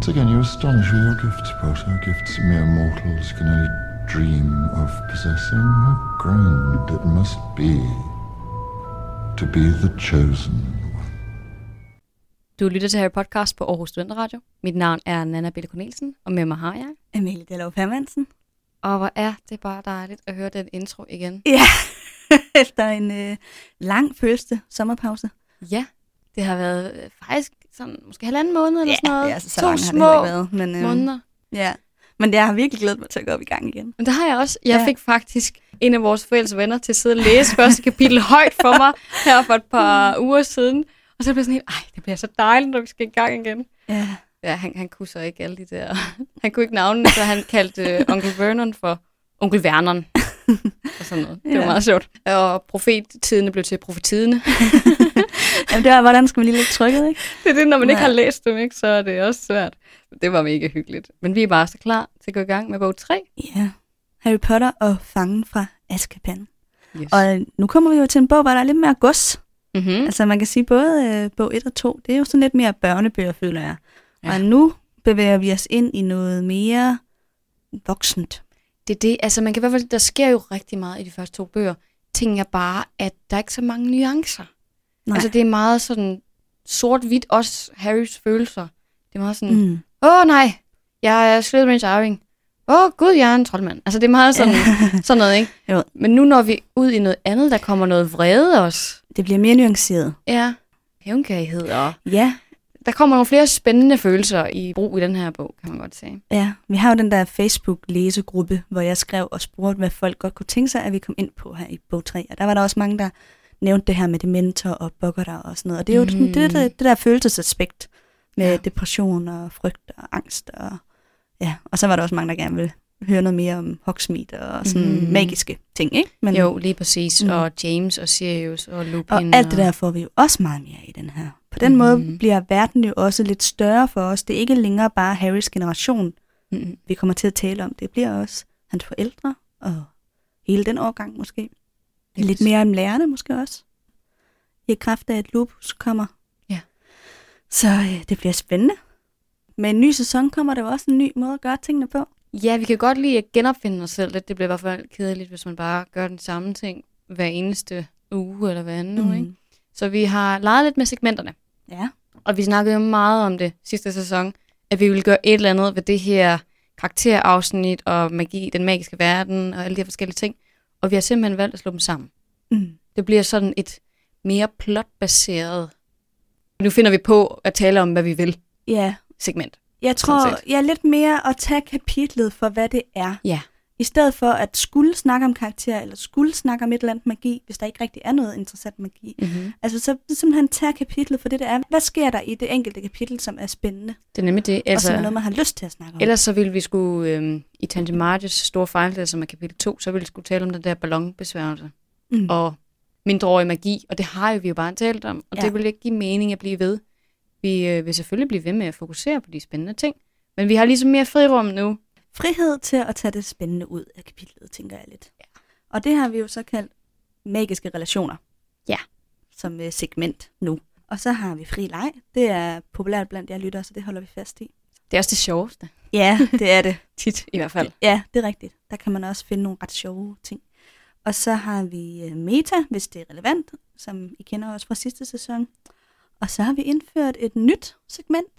Once again, you astonish with your gifts, Potter. Gifts mere mortals can only dream of possessing. How grand it must be to be the chosen one. Du lytter til Harry Podcast på Aarhus Studenteradio. Mit navn er Nanna Bille Cornelsen, og med mig har jeg Emilie Dellov Hermansen. Og hvor er det bare dejligt at høre den intro igen. Ja, efter en lang første sommerpause. Ja, det har været faktisk sådan, måske 1,5 måned eller sådan noget. Ja, så 2 langt små har det ikke været, men, måneder. Ja, men jeg har virkelig glædet mig til at gå op i gang igen. Men det har jeg også. Jeg fik faktisk en af vores fælles venner til at sidde og læse første kapitel højt for mig her for et par uger siden. Og så blev sådan helt, det bliver så dejligt, når vi skal i gang igen. Ja. Ja, han kunne så ikke alle de der. Han kunne ikke navnene, så han kaldte onkel Vernon for onkel Vernon. Og sådan noget. Det var meget sjovt. Og profettidene blev til profetidene. Jamen det var, hvordan skal man lige lidt trykket, ikke? Det er det, når man ikke har læst dem, ikke, så er det også svært. Det var mega hyggeligt. Men vi er bare så klar til at gå i gang med bog 3. Ja. Harry Potter og Fangen fra Azkaban. Yes. Og nu kommer vi jo til en bog, hvor der er lidt mere gods. Mm-hmm. Altså man kan sige både bog 1 og 2, det er jo sådan lidt mere børnebøger, føler jeg. Ja. Og nu bevæger vi os ind i noget mere voksent. Det er det. Altså man kan i hvert fald, der sker jo rigtig meget i de første 2 bøger. Ting er bare, at der er ikke så mange nuancer. Nej. Altså det er meget sådan sort-hvidt, også Harrys følelser. Det er meget sådan, nej, jeg er Slytherins arving. Gud, jeg er en troldmand. Altså det er meget sådan, sådan noget, ikke? Jo. Men nu når vi ud i noget andet, der kommer noget vrede også. Det bliver mere nuanceret. Ja, hævnkærighed og... Ja. Der kommer nogle flere spændende følelser i brug i den her bog, kan man godt sige. Ja, vi har jo den der Facebook-læsegruppe, hvor jeg skrev og spurgte, hvad folk godt kunne tænke sig, at vi kom ind på her i bog 3. Og der var der også mange, der nævnte det her med dementor og buggerter og sådan noget. Og det er jo det der følelsesaspekt med depression og frygt og angst. Og så var der også mange, der gerne ville høre noget mere om Hogsmeade og sådan magiske ting, ikke? Men, jo, lige præcis. Og James og Sirius og Lupin. Og alt det der får vi jo også meget mere i den her. På den måde bliver verden jo også lidt større for os. Det er ikke længere bare Harrys generation, vi kommer til at tale om. Det bliver også hans forældre og hele den årgang måske. Lidt mere om lærerne måske også. I kraft af, at Lupus kommer. Ja. Så det bliver spændende. Med en ny sæson kommer der jo også en ny måde at gøre tingene på. Ja, vi kan godt lide at genopfinde os selv. Det bliver i hvert fald kedeligt, hvis man bare gør den samme ting hver eneste uge eller hver anden uge. Ikke? Så vi har leget lidt med segmenterne. Ja. Og vi snakkede jo meget om det sidste sæson, at vi ville gøre et eller andet ved det her karakterafsnit og magi, den magiske verden og alle de her forskellige ting. Og vi har simpelthen valgt at slå dem sammen. Det bliver sådan et mere plotbaseret. Nu finder vi på at tale om, hvad vi vil. Ja. Segment. Jeg tror, jeg er lidt mere at tage kapitlet for, hvad det er. Ja. I stedet for at skulle snakke om karakterer, eller skulle snakke om et eller andet magi, hvis der ikke rigtig er noget interessant magi. Altså så simpelthen tage kapitlet for det, der er. Hvad sker der i det enkelte kapitel, som er spændende? Det er nemlig det. Altså, og som er noget, man har lyst til at snakke om. Ellers så ville vi skulle, i Tante Marges store fejltagelse, som er kapitel 2, så ville vi skulle tale om den der ballonbesværgelse. Og mindreårig magi, og det har vi jo bare talt om, og det vil ikke give mening at blive ved. Vi vil selvfølgelig blive ved med at fokusere på de spændende ting, men vi har ligesom mere frirum nu. Frihed til at tage det spændende ud af kapitlet, tænker jeg lidt. Ja. Og det har vi jo så kaldt magiske relationer. Ja. Som segment nu. Og så har vi fri leg. Det er populært blandt jer lyttere, så det holder vi fast i. Det er også det sjoveste. Ja, det er det. Tit i hvert fald. Ja, det er rigtigt. Der kan man også finde nogle ret sjove ting. Og så har vi meta, hvis det er relevant, som I kender også fra sidste sæson. Og så har vi indført et nyt segment,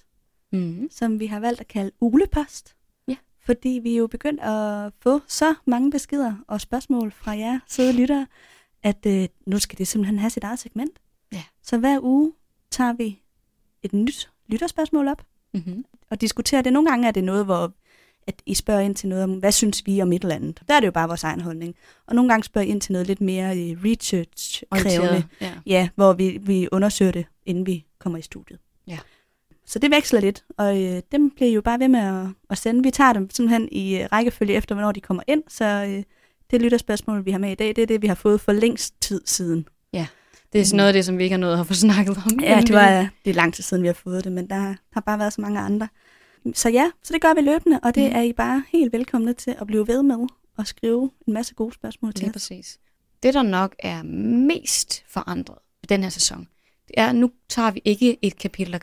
som vi har valgt at kalde Uglepost. Ja. Fordi vi er jo begyndt at få så mange beskeder og spørgsmål fra jer søde lyttere, at nu skal det simpelthen have sit eget segment. Ja. Så hver uge tager vi et nyt lytterspørgsmål op og diskuterer det. Nogle gange er det noget, hvor at I spørger ind til noget om, hvad synes vi om et eller andet. Der er det jo bare vores egen holdning. Og nogle gange spørger I ind til noget lidt mere research-krævende. Ja, hvor vi undersøger det, inden vi kommer i studiet. Ja. Så det veksler lidt, og dem bliver jo bare ved med at sende. Vi tager dem simpelthen i rækkefølge efter, hvornår de kommer ind. Så det lytterspørgsmål, vi har med i dag, det er det, vi har fået for længst tid siden. Ja, det er sådan noget af det, som vi ikke har nået at få snakket om. Ja, det er lang tid siden, vi har fået det, men der har bare været så mange andre. Så ja, så det gør vi løbende, og det er I bare helt velkomne til at blive ved med og skrive en masse gode spørgsmål til. Ja, præcis. Det, der nok er mest forandret i den her sæson, det er, at nu tager vi ikke et kapitel ad gangen.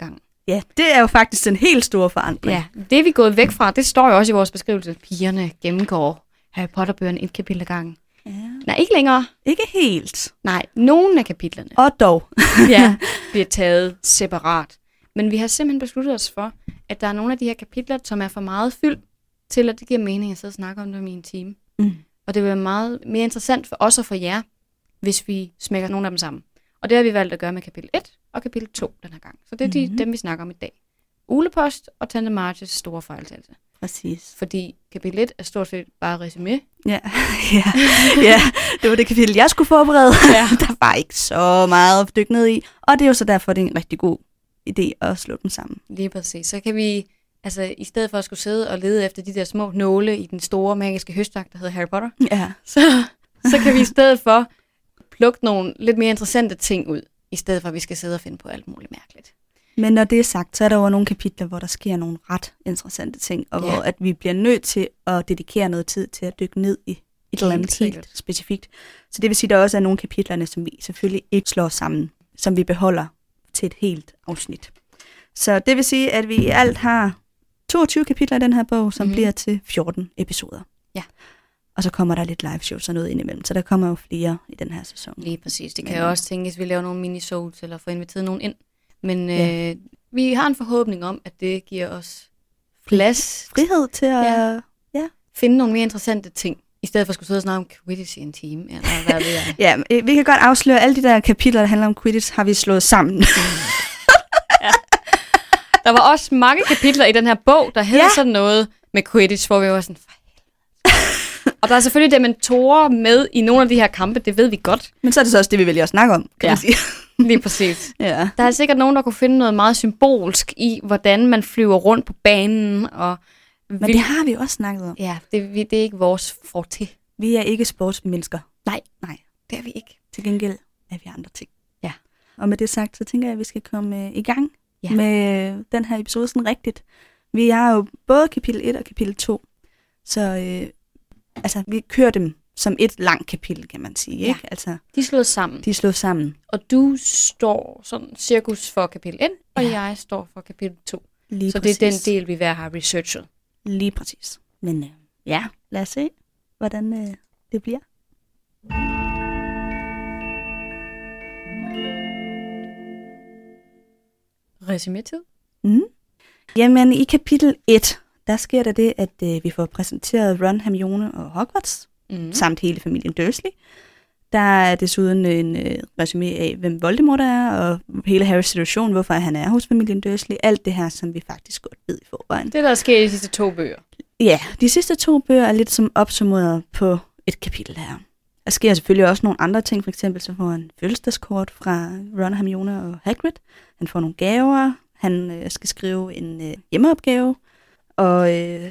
Ja, det er jo faktisk en helt stor forandring. Ja, det er vi gået væk fra. Det står jo også i vores beskrivelse. Pigerne gennemgår Harry Potter-bøgerne et kapitel ad gangen. Ja. Nej, ikke længere. Ikke helt. Nej, nogle af kapitlerne Og dog. ja, bliver taget separat. Men vi har simpelthen besluttet os for, at der er nogle af de her kapitler, som er for meget fyldt, til at det giver mening at sidde og snakke om dem i en time. Og det vil være meget mere interessant for os og for jer, hvis vi smækker nogle af dem sammen. Og det har vi valgt at gøre med kapitel 1 og kapitel 2 den her gang. Så det er dem, vi snakker om i dag. Ulepost og Tante Marches store fejltagelse. Præcis. Fordi kapitel 1 er stort set bare resumé. Ja. Det var det kapitel, jeg skulle forberede. Ja. Der var ikke så meget at dykke ned i. Og det er jo så derfor, det er en rigtig god idé at slå dem sammen. Lige præcis. Så kan vi, altså i stedet for at skulle sidde og lede efter de der små nåle i den store magiske høstak, der hedder Harry Potter, så kan vi i stedet for plukke nogle lidt mere interessante ting ud, i stedet for at vi skal sidde og finde på alt muligt mærkeligt. Men når det er sagt, så er der jo nogle kapitler, hvor der sker nogle ret interessante ting, og hvor at vi bliver nødt til at dedikere noget tid til at dykke ned i et eller andet helt specifikt. Så det vil sige, at der også er nogle kapitlerne, som vi selvfølgelig ikke slår sammen, som vi beholder til et helt afsnit. Så det vil sige, at vi i alt har 22 kapitler i den her bog, som bliver til 14 episoder. Ja. Og så kommer der lidt live shows og noget indimellem, så der kommer jo flere i den her sæson. Lige præcis. Det kan jo også tænkes, at vi laver nogle mini-shows eller får inviteret nogen ind. Men vi har en forhåbning om, at det giver os frihed til at finde nogle mere interessante ting, i stedet for at skulle sidde og snakke om Quidditch i en time. Eller hvad ved jeg. Ja, vi kan godt afsløre, at alle de der kapitler, der handler om Quidditch, har vi slået sammen. Ja. Der var også mange kapitler i den her bog, der hedder sådan noget med Quidditch, hvor vi var sådan, og der er selvfølgelig dementorer med i nogle af de her kampe, det ved vi godt. Men så er det så også det, vi vælger at snakke om, kan man sige. Lige præcis. Ja. Der er sikkert nogen, der kunne finde noget meget symbolsk i, hvordan man flyver rundt på banen. Men det har vi også snakket om. Ja, det er ikke vores forte. Vi er ikke sportsmennesker. Nej, det er vi ikke. Til gengæld er vi andre ting. Ja. Og med det sagt, så tænker jeg, at vi skal komme i gang med den her episode sådan rigtigt. Vi har jo både kapitel 1 og kapitel 2, så vi kører dem som et langt kapitel, kan man sige. Ikke? Altså, de er slået sammen. Og du står sådan cirkus for kapitel 1, og jeg står for kapitel 2. Lige så præcis. Det er den del, vi hver har researchet. Lige præcis. Men lad os se, hvordan det bliver. Resumé-tid. Jamen, i kapitel 1, der sker der det, at vi får præsenteret Ron, Hermione og Hogwarts, samt hele familien Dursley. Der er desuden en resumé af, hvem Voldemort er, og hele Harrys situation, hvorfor han er hos familien Dursley. Alt det her, som vi faktisk godt ved i forvejen. Det, der sker i de sidste 2 bøger. Ja, de sidste 2 bøger er lidt som opsummeret på et kapitel her. Der sker selvfølgelig også nogle andre ting. For eksempel så får han fødselsdagskort fra Ron, Hermione og Hagrid. Han får nogle gaver. Han skal skrive en hjemmeopgave. Og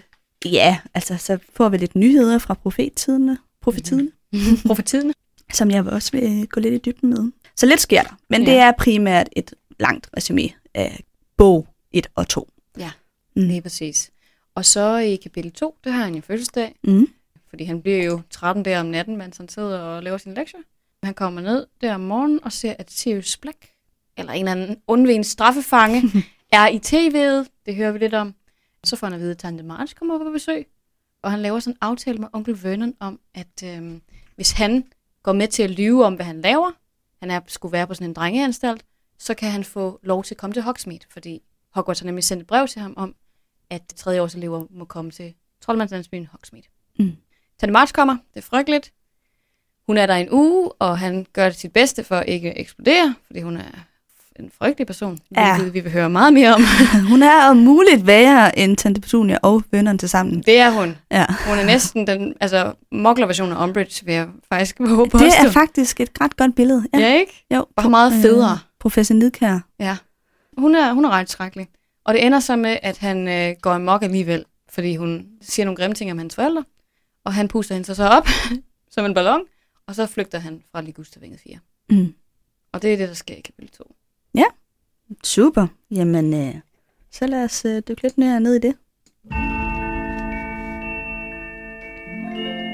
så får vi lidt nyheder fra profetiderne. Profetiderne. Som jeg også vil gå lidt i dybden med. Så lidt sker der. Men det er primært et langt resumé af bog 1 og 2. Ja, lige præcis. Og så i kapitel 2, der har han jo fødselsdag. Fordi han bliver jo 13 der om natten, mens han sidder og laver sin lektie. Han kommer ned der om morgenen og ser, at Sirius Black, eller en eller anden undvigen straffefange, er i tv'et. Det hører vi lidt om. Så får han at vide, at Tante March kommer på besøg. Og han laver sådan en aftale med onkel Vernon om, at hvis han går med til at lyve om, hvad han laver, skulle være på sådan en drengeanstalt, så kan han få lov til at komme til Hogsmeade, fordi Hogwarts har nemlig sendt et brev til ham om, at 3. års elever må komme til troldmandslandsbyen Hogsmeade. Tante March kommer, det er frygteligt. Hun er der en uge, og han gør det sit bedste for ikke at eksplodere, fordi hun er en frygtelig person, hvilket vi vil høre meget mere om. Hun er om muligt værre end Tante Petunia og Vernon til sammen. Det er hun. Ja. Hun er næsten den mugler-version af Umbridge, vil jeg faktisk påstå. Det er faktisk et ret godt billede. Ja, ikke? Jo. Bare meget federe. Professor Nidkjær. Ja. Hun er ret skrækkelig. Og det ender så med, at han går amok alligevel, fordi hun siger nogle grimme ting om hans forældre, og han puster hende så op som en ballon, og så flygter han fra Ligustervænget 4. Og det er det, der sker i kapitel 2. Ja, super. Jamen, så lad os dykke lidt ned i det.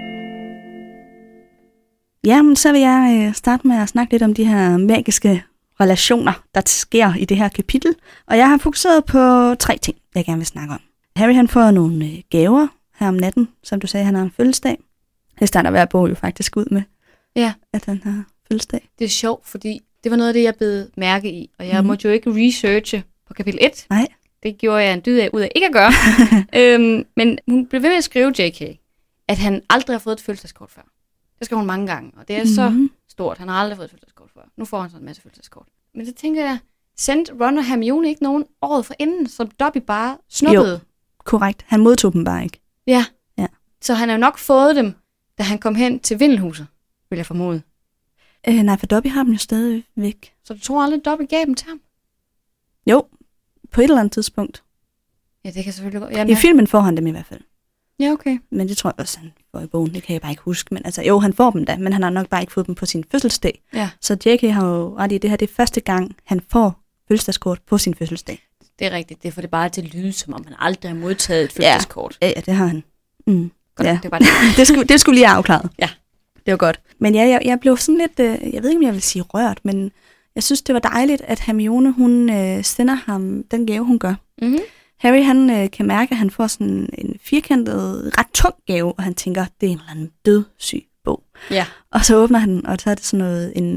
Jamen, så vil jeg starte med at snakke lidt om de her magiske relationer, der sker i det her kapitel. Og jeg har fokuseret på 3 ting, jeg gerne vil snakke om. Harry han får nogle gaver her om natten, som du sagde, han har en fødselsdag. Det starter hver bog jo faktisk ud med, at han har fødselsdag. Det er sjovt, fordi det var noget af det, jeg blev mærke i. Og jeg måtte jo ikke researche på kapitel 1. Nej. Det gjorde jeg en dyd af, ud af ikke at gøre. Men hun blev ved med at skrive, J.K., at han aldrig har fået et fødselsdagskort før. Det skal hun mange gange, og det er så stort. Han har aldrig fået et fødselsdagskort før. Nu får han så en masse fødselsdagskort. Men så tænker jeg, sendte Ron og Hermione ikke nogen året for inden, som Dobby bare snuppede? Jo, korrekt. Han modtog dem bare ikke. Ja. Ja. Så han har jo nok fået dem, da han kom hen til Vindelhuset, vil jeg formode. Nej, for Dobby har dem jo stadig væk. Så du tror aldrig, Dobby gav dem til ham? Jo, på et eller andet tidspunkt. Ja, det kan selvfølgelig godt. I filmen får han dem i hvert fald. Ja, okay. Men det tror jeg også, han får i bogen. Det kan jeg bare ikke huske. Men altså, jo, han får dem da, men han har nok bare ikke fået dem på sin fødselsdag. Ja. Så J.K. har jo ret i, det her det er første gang, han får fødselsdagskort på sin fødselsdag. Det er rigtigt. Det får det bare til at lyde, som om han aldrig har modtaget et fødselsdagskort. Ja, det har han. Godt, ja. det var det. det skulle lige afklaret. Ja. Det var godt. Men ja, jeg blev sådan lidt, jeg ved ikke, om jeg vil sige rørt, men jeg synes, det var dejligt, at Hermione, hun sender ham den gave, hun gør. Mm-hmm. Harry, han kan mærke, at han får sådan en firkantet, ret tung gave, og han tænker, det er en eller anden dødssyg bog. Ja. Og så åbner han, og så er det sådan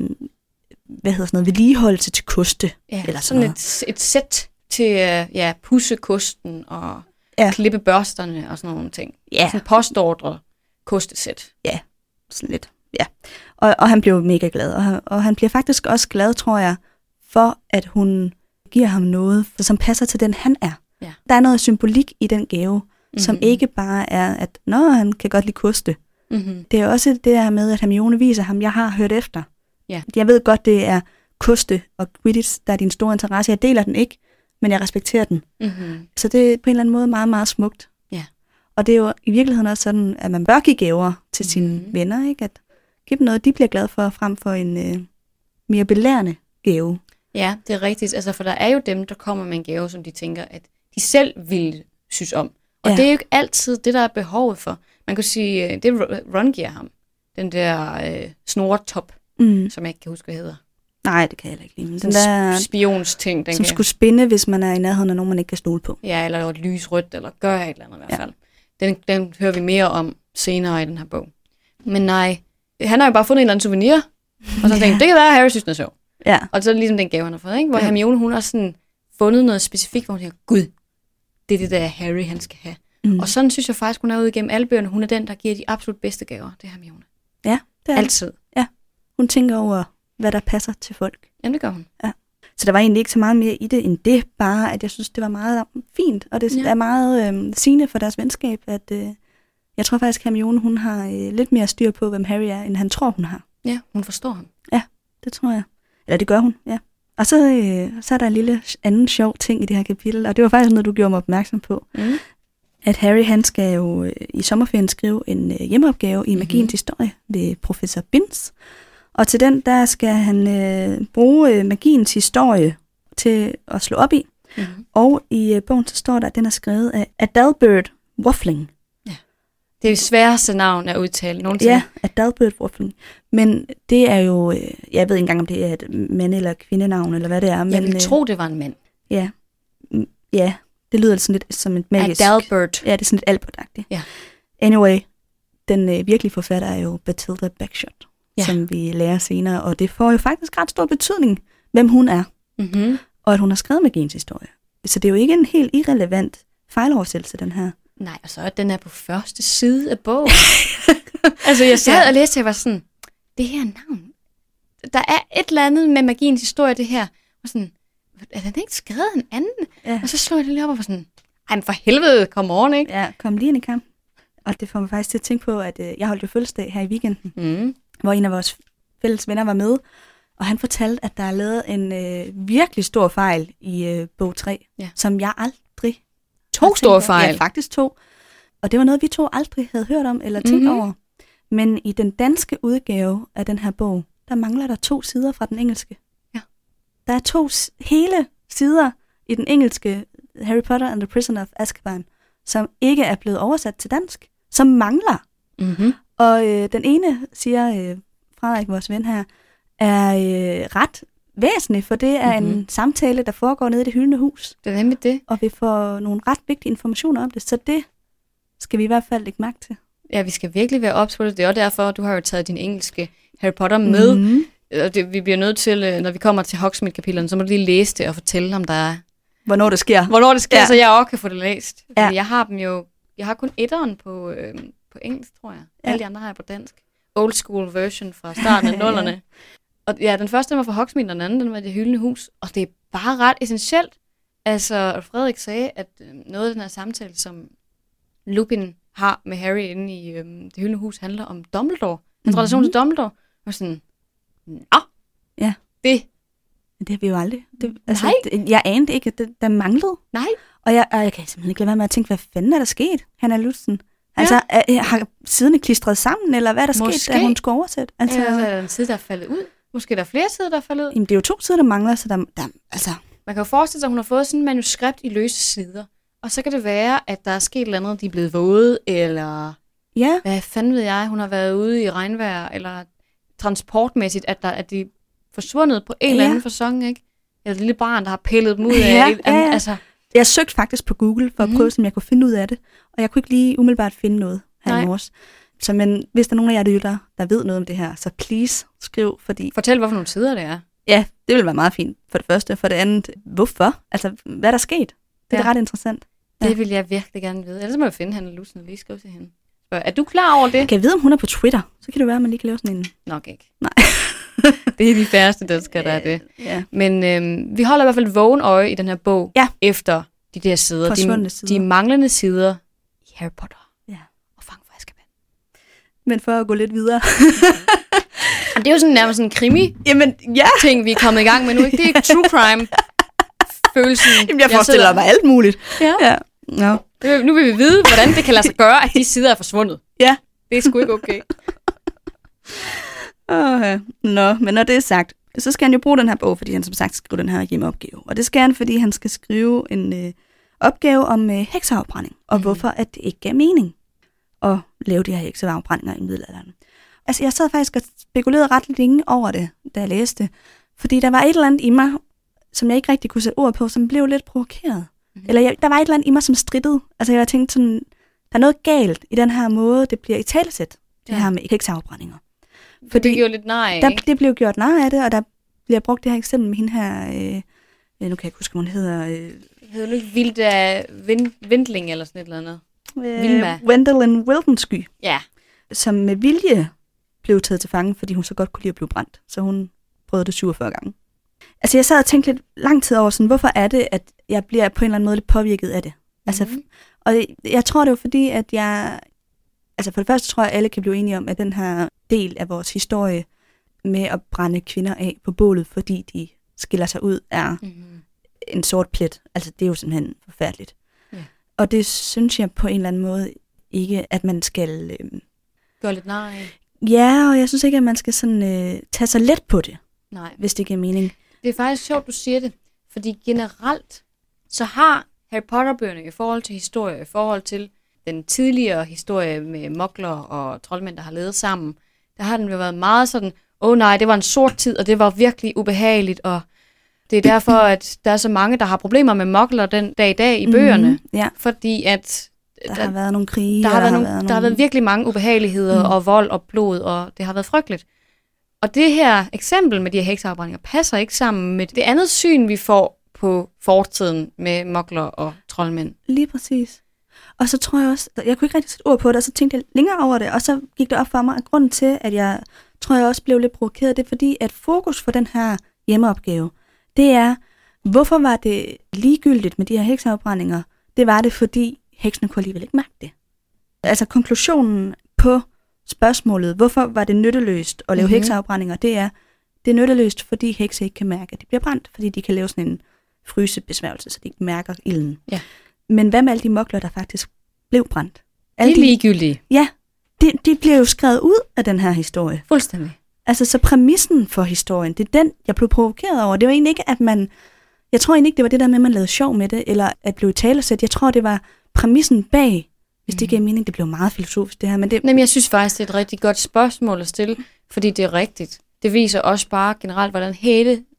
noget, vedligeholdelse til koste. Ja, eller sådan et sæt til pusse kosten og klippe børsterne og sådan nogle ting. Ja. Sådan postordre kostesæt. Ja, sådan lidt. Ja. Og han blev mega glad, og han bliver faktisk også glad, tror jeg, for at hun giver ham noget, som passer til den, han er. Ja. Der er noget symbolik i den gave, som ikke bare er, at han kan godt lide koste. Mm-hmm. Det er også det der med, at Hermione viser ham, jeg har hørt efter. Ja. Jeg ved godt, det er koste og Quidditch, der er din store interesse. Jeg deler den ikke, men jeg respekterer den. Mm-hmm. Så det er på en eller anden måde meget, meget smukt. Ja. Og det er jo i virkeligheden også sådan, at man bør give gaver til sine venner, ikke? At give dem noget, de bliver glade for, frem for en mere belærende gave. Ja, det er rigtigt. Altså, for der er jo dem, der kommer med en gave, som de tænker, at de selv vil synes om. Og det er jo ikke altid det, der er behovet for. Man kan sige, det Ron giver ham. Den der snoretop, som jeg ikke kan huske, hvad hedder. Nej, det kan jeg ikke lide. Den der spionsting. Den som skulle spinde, hvis man er i nærheden af nogen, man ikke kan stole på. Ja, eller et lysrødt, eller gør et eller andet i hvert fald. Den hører vi mere om senere i den her bog. Men nej, han har jo bare fundet en eller anden souvenir, og så tænkte det kan være, at Harry synes, den er sjov. Ja. Og så er det ligesom den gave, han har fået, ikke? Hvor Hermione, hun har sådan fundet noget specifikt, hvor hun tænker, gud, det er det der Harry, han skal have. Og sådan synes jeg faktisk, hun er ude igennem alle bøgerne. Hun er den, der giver de absolut bedste gaver, det er Hermione. Ja, det er altid. Ja, hun tænker over, hvad der passer til folk. Jamen, det gør hun. Ja. Så der var egentlig ikke så meget mere i det, end det, bare at jeg synes, det var meget fint, og det er meget sigende for deres venskab, at jeg tror faktisk, Hermione, hun har lidt mere styr på, hvem Harry er, end han tror, hun har. Ja, hun forstår ham. Ja, det tror jeg. Eller det gør hun, ja. Og så er der en lille anden sjov ting i det her kapitel, og det var faktisk noget, du gjorde mig opmærksom på. At Harry, han skal jo i sommerferien skrive en hjemmeopgave i magiens historie ved professor Binns. Og til den, der skal han bruge magiens historie til at slå op i. Og i bogen, så står der, at den er skrevet af Adalbert Waffling. Ja. Det er jo sværeste navn at udtale nogensinde. Ja, Adalbert Waffling. Men det er jo, jeg ved ikke engang, om det er et mand- eller kvindenavn, eller hvad det er. Men, jeg vil tro, det var en mand. Ja, ja. Det lyder sådan lidt som et magisk... Adalbert. Ja, det er sådan lidt Albert-agtigt. Ja. Anyway, den virkelige forfatter er jo Bathilda Bagshot, som vi lærer senere, og det får jo faktisk ret stor betydning, hvem hun er, og at hun har skrevet magiens historie. Så det er jo ikke en helt irrelevant fejloversættelse, den her. Nej, og så at den er på første side af bogen. Altså, jeg sad og læste, og jeg var sådan, det her navn, der er et eller andet med magiens historie, det her, og sådan, er den ikke skrevet en anden? Ja. Og så slår jeg det lige op og var sådan, ej, men for helvede, kom on, ikke? Ja, kom lige ind i kamp. Og det får mig faktisk til at tænke på, at jeg holdt jo fødselsdag her i weekenden, hvor en af vores fælles venner var med, og han fortalte, at der er lavet en virkelig stor fejl i bog 3, som jeg aldrig... To store fejl? Ja, faktisk 2. Og det var noget, vi 2 aldrig havde hørt om eller tænkt over. Men i den danske udgave af den her bog, der mangler der 2 sider fra den engelske. Ja. Der er 2 hele sider i den engelske Harry Potter and the Prisoner of Azkaban, som ikke er blevet oversat til dansk, som mangler. Og den ene, siger Frederik, vores ven her, er ret væsentlig, for det er en samtale, der foregår nede i Det Hyldende Hus. Det er nemlig det. Og vi får nogle ret vigtige informationer om det, så det skal vi i hvert fald lægge mærke til. Ja, vi skal virkelig være ops på det. Det er også derfor, du har jo taget din engelske Harry Potter med. Vi bliver nødt til, når vi kommer til Hogsmeade-kapitlerne, så må du lige læse det og fortælle, om der er... Hvornår det sker. Ja. Så jeg også kan få det læst. Fordi jeg har dem jo... Jeg har kun etteren på engelsk, tror jeg. Ja. Alle de andre har jeg på dansk. Old school version fra starten af nullerne. Og ja, den første var fra Hogsmeade, og den anden den var Det Hyldende Hus. Og det er bare ret essentielt. Altså, Frederik sagde, at noget af den her samtale, som Lupin har med Harry inde i Det Hyldende Hus, handler om Dumbledore. Hans relation til Dumbledore. Og sådan, ja. Det har vi jo aldrig. Jeg anede ikke, at der manglede. Nej. Og jeg kan simpelthen ikke lade være med at tænke, hvad fanden er der sket, Hanna Lutzen? Altså, har siderne klistret sammen, eller hvad er der sket, da hun skulle oversætte? Altså, er der en side, der er faldet ud? Måske der er flere sider, der er faldet ud? Jamen, det er jo 2 sider, der mangler, så der altså... Man kan jo forestille sig, at hun har fået sådan et manuskript i løse sider. Og så kan det være, at der er sket et eller andet, de er blevet våde, eller... Ja. Hvad fanden ved jeg? Hun har været ude i regnvejr, eller transportmæssigt, at de er forsvundet på en eller anden facon, ikke? Eller et lille barn, der har pillet dem ud af... Altså... Jeg søgte faktisk på Google for at prøve, om jeg kunne finde ud af det. Og jeg kunne ikke lige umiddelbart finde noget her i morges. Så men hvis der er nogen af jer, der ved noget om det her, så please skriv, fordi... Fortæl, hvorfor nogle sider det er. Ja, det vil være meget fint for det første. For det andet, hvorfor? Altså, hvad er der sket? Det er ret interessant. Ja. Det vil jeg virkelig gerne vide. Ellers må jeg finde Hanna Lutzen og lige skrive til hende. Er du klar over det? Kan jeg vide, om hun er på Twitter? Så kan det være, at man lige kan lave sådan en... Nok ikke. Nej. Det er de færreste danskere, der er det. Ja. Men vi holder i hvert fald vågen øje i den her bog, efter de der sider. De manglende sider i Harry Potter. Ja. Og Fangen fra Azkaban. Men for at gå lidt videre... Jamen, det er jo sådan nærmest en krimi-ting, vi er kommet i gang med nu. Ikke? Det er ikke true crime-følelsen. Jamen, jeg forestiller mig alt muligt. Ja. No. Nu vil vi vide, hvordan det kan lade sig gøre, at de sider er forsvundet. Ja. Det er sgu ikke okay. Men når det er sagt, så skal han jo bruge den her bog, fordi han som sagt skriver den her hjemmeopgave. Og det skal han, fordi han skal skrive en opgave om hekseafbrænding, og hvorfor at det ikke gav mening at lave de her hekseafbrændinger i middelalderen. Altså, jeg sad faktisk og spekulerede ret længe over det, da jeg læste, fordi der var et eller andet i mig, som jeg ikke rigtig kunne sætte ord på, som blev lidt provokeret. Eller der var et eller andet i mig, som strittede. Altså, jeg tænkte sådan, der er noget galt i den her måde, det bliver italesæt, det her med hekseafbrændinger. Fordi det gjorde lidt nar af, ikke? Det blev gjort nar af det, og der bliver brugt det her eksempel med hende her, nu kan jeg ikke huske, hvad hun hedder. Hedder du ikke Vilda Wendling eller sådan et eller andet? Vilma. Wendelin Wildensky. Ja. Som med vilje blev taget til fange, fordi hun så godt kunne lide at blive brændt. Så hun prøvede det 47 gange. Altså jeg sad og tænkte lidt lang tid over, sådan, hvorfor er det, at jeg bliver på en eller anden måde lidt påvirket af det? Altså, og jeg tror det er jo fordi, at altså for det første tror jeg, at alle kan blive enige om, at den her del af vores historie med at brænde kvinder af på bålet, fordi de skiller sig ud, er en sort plet. Altså det er jo simpelthen forfærdeligt. Ja. Og det synes jeg på en eller anden måde ikke, at man skal... Gøre lidt nar af. Ja, og jeg synes ikke, at man skal sådan tage sig let på det. Nej. Hvis det giver mening. Det er faktisk sjovt, du siger det. Fordi generelt, så har Harry Potter-bøgerne i forhold til historie, i forhold til den tidligere historie med mugler og troldmænd, der har levet sammen, der har den jo været meget sådan, nej, det var en sort tid, og det var virkelig ubehageligt, og det er derfor, at der er så mange, der har problemer med mugler den dag i dag i bøgerne. Ja. Fordi at der har været nogle krige. Der har været virkelig mange ubehageligheder og vold og blod, og det har været frygteligt. Og det her eksempel med de her hekseafbrændinger passer ikke sammen med det andet syn, vi får på fortiden med mugler og troldmænd. Lige præcis. Og så tror jeg også, jeg kunne ikke rigtig sætte ord på det, og så tænkte jeg længere over det, og så gik det op for mig, at grunden til, at jeg tror jeg også blev lidt provokeret, det er fordi, at fokus for den her hjemmeopgave, det er, hvorfor var det ligegyldigt med de her hekseafbrændinger? Det var det, fordi heksene kunne alligevel ikke mærke det. Altså konklusionen på spørgsmålet, hvorfor var det nytteløst at lave hekseafbrændinger, det er nytteløst, fordi hekse ikke kan mærke, at de bliver brændt, fordi de kan lave sådan en frysebesværgelse, så de ikke mærker ilden. Ja. Men hvad med alle de mugler, der faktisk blev brændt? Alle de ligegyldige. Ja, de bliver jo skrevet ud af den her historie. Fuldstændig. Altså, så præmissen for historien, det er den, jeg blev provokeret over. Det var egentlig ikke, at jeg tror egentlig ikke, det var det der med, at man lavede sjov med det, eller at blive talesæt. Jeg tror, det var præmissen bag, hvis det giver mening. Det blev meget filosofisk, det her. Men jeg synes faktisk, det er et rigtig godt spørgsmål at stille, fordi det er rigtigt. Det viser også bare generelt, hvordan hele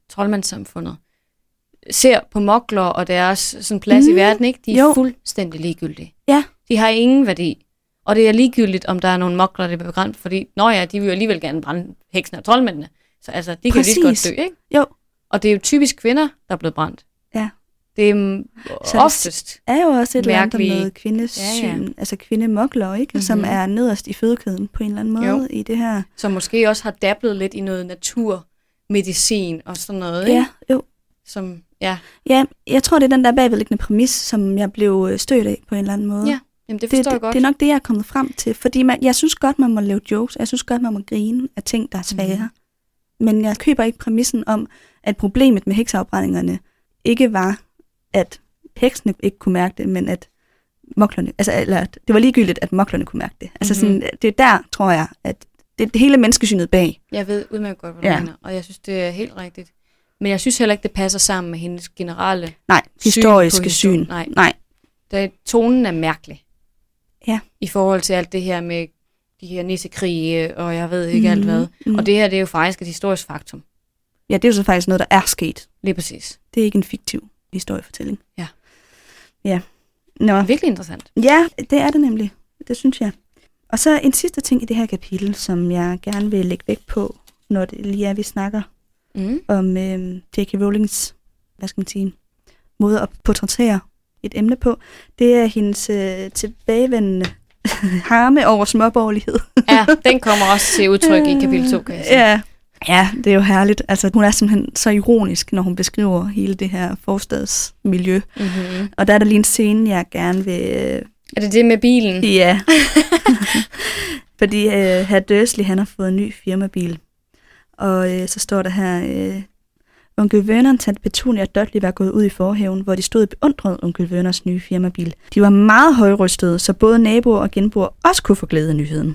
troldmandssamfundet ser på mokler og deres sådan plads i verden, ikke? De er fuldstændig ligegyldige. Ja. De har ingen værdi. Og det er ligegyldigt, om der er nogle mokler, der bliver begrænset, fordi, de vil jo alligevel gerne brænde heksene og troldmændene. Så altså, de kan lige så godt dø, ikke? Jo. Og det er jo typisk kvinder, der er blevet brændt. Ja. Det er oftest er jo også et eller andet mærkelige. med kvindesyn, altså kvindemokler, ikke? Som er nederst i fødekæden på en eller anden måde i det her. Som måske også har dablet lidt i noget naturmedicin og sådan noget, ikke? Ja, jo. Som, Ja, jeg tror, det er den der bagvedliggende præmis, som jeg blev stødt af på en eller anden måde. Ja, jamen det forstår jeg godt. Det er nok det, jeg er kommet frem til. Fordi jeg synes godt, man må lave jokes. Jeg synes godt, man må grine af ting, der er svære. Men jeg køber ikke præmissen om, at problemet med hekseafbrændingerne ikke var, at heksene ikke kunne mærke det, men at moklerne, eller at det var ligegyldigt, at moklerne kunne mærke det. Altså sådan, det er der, tror jeg, at det hele menneskesynet bag. Jeg ved udmærket godt, hvad du mener, og jeg synes, det er helt rigtigt. Men jeg synes heller ikke, det passer sammen med hendes generelle historiske syn. Nej. Tonen er mærkelig. Ja. I forhold til alt det her med de her nissekrige, og jeg ved ikke alt hvad. Og det her, det er jo faktisk et historisk faktum. Ja, det er jo så faktisk noget, der er sket. Lige præcis. Det er ikke en fiktiv historiefortælling. Ja. Ja. Nå. Virkelig interessant. Ja, det er det nemlig. Det synes jeg. Og så en sidste ting i det her kapitel, som jeg gerne vil lægge vægt på, når det lige er, vi snakker om J.K. Rowlings, måde at portrættere et emne på, det er hendes tilbagevendende harme over småborgerlighed. Ja, den kommer også til udtryk i kapitel 2, kan jeg sige. Ja, det er jo herligt. Altså, hun er simpelthen så ironisk, når hun beskriver hele det her forstadsmiljø. Og der er der lige en scene, jeg gerne vil... Er det det med bilen? Ja. Fordi herr Dursley, han har fået en ny firmabil. Og så står der her... Onkel Vernon, tante Petunia og Dudley var gået ud i forhaven, hvor de stod beundret onkel Vernons nye firmabil. De var meget højrystede, så både naboer og genboer også kunne få glæde af nyheden.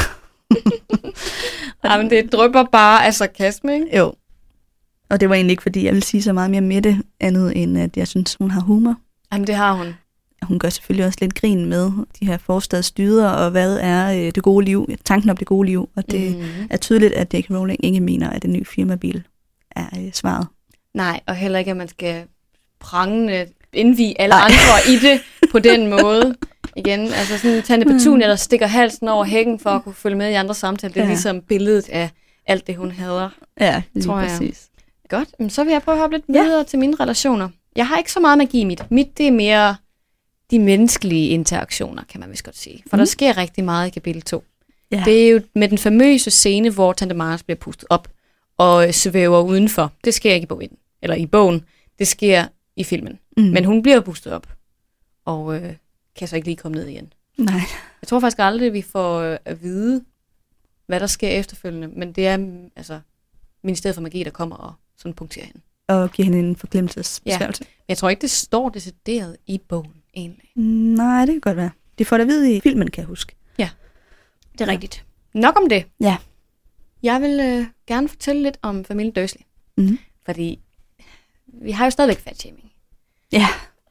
Jamen, det drypper bare af sarkasme, ikke? Jo. Og det var egentlig ikke, fordi jeg vil sige så meget mere med det, andet end at jeg synes, hun har humor. Jamen, det har hun. Hun gør selvfølgelig også lidt grin med de her forstadsdyder, og hvad er det gode liv, tanken om det gode liv. Og det er tydeligt, at J.K. Rowling ikke mener, at en ny firmabil er svaret. Nej, og heller ikke, at man skal prangende indvige alle andre i det på den måde. Igen, altså sådan tante Petunia, der stikker halsen over hækken for at kunne følge med i andre samtaler. Det er ligesom billedet af alt det, hun hader. Ja, lige præcis. Godt, så vil jeg prøve at hoppe lidt videre til mine relationer. Jeg har ikke så meget magi i mit. Mit, det er mere de menneskelige interaktioner, kan man vist godt sige. For der sker rigtig meget i kapitel 2. Ja. Det er jo med den famøse scene, hvor tante March bliver pustet op og svæver udenfor. Det sker ikke i bogen. Det sker i filmen. Men hun bliver pustet op. Og kan så ikke lige komme ned igen. Nej. Jeg tror faktisk aldrig, vi får at vide, hvad der sker efterfølgende. Men det er altså Ministeriet for Magi, der kommer og sådan punkterer hende. Og giver hende en forglemmelsesbeskrivelse. Ja. Jeg tror ikke, det står decideret i bogen, egentlig. Nej, det kan godt være. Det får der at vide i filmen, kan jeg huske. Ja, det er rigtigt. Nok om det. Ja. Jeg vil gerne fortælle lidt om familien Dursley. Fordi vi har jo stadigvæk fatshaming. Ja.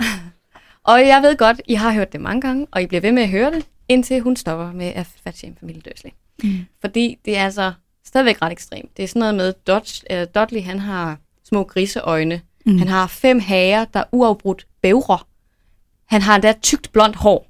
Og jeg ved godt, I har hørt det mange gange, og I bliver ved med at høre det, indtil hun stopper med at fatshame familien Dursley. Fordi det er altså stadigvæk ret ekstremt. Det er sådan noget med, Dudley, han har små griseøjne. Han har 5 hager, der uafbrudt bævrer. Han har endda tykt blondt hår.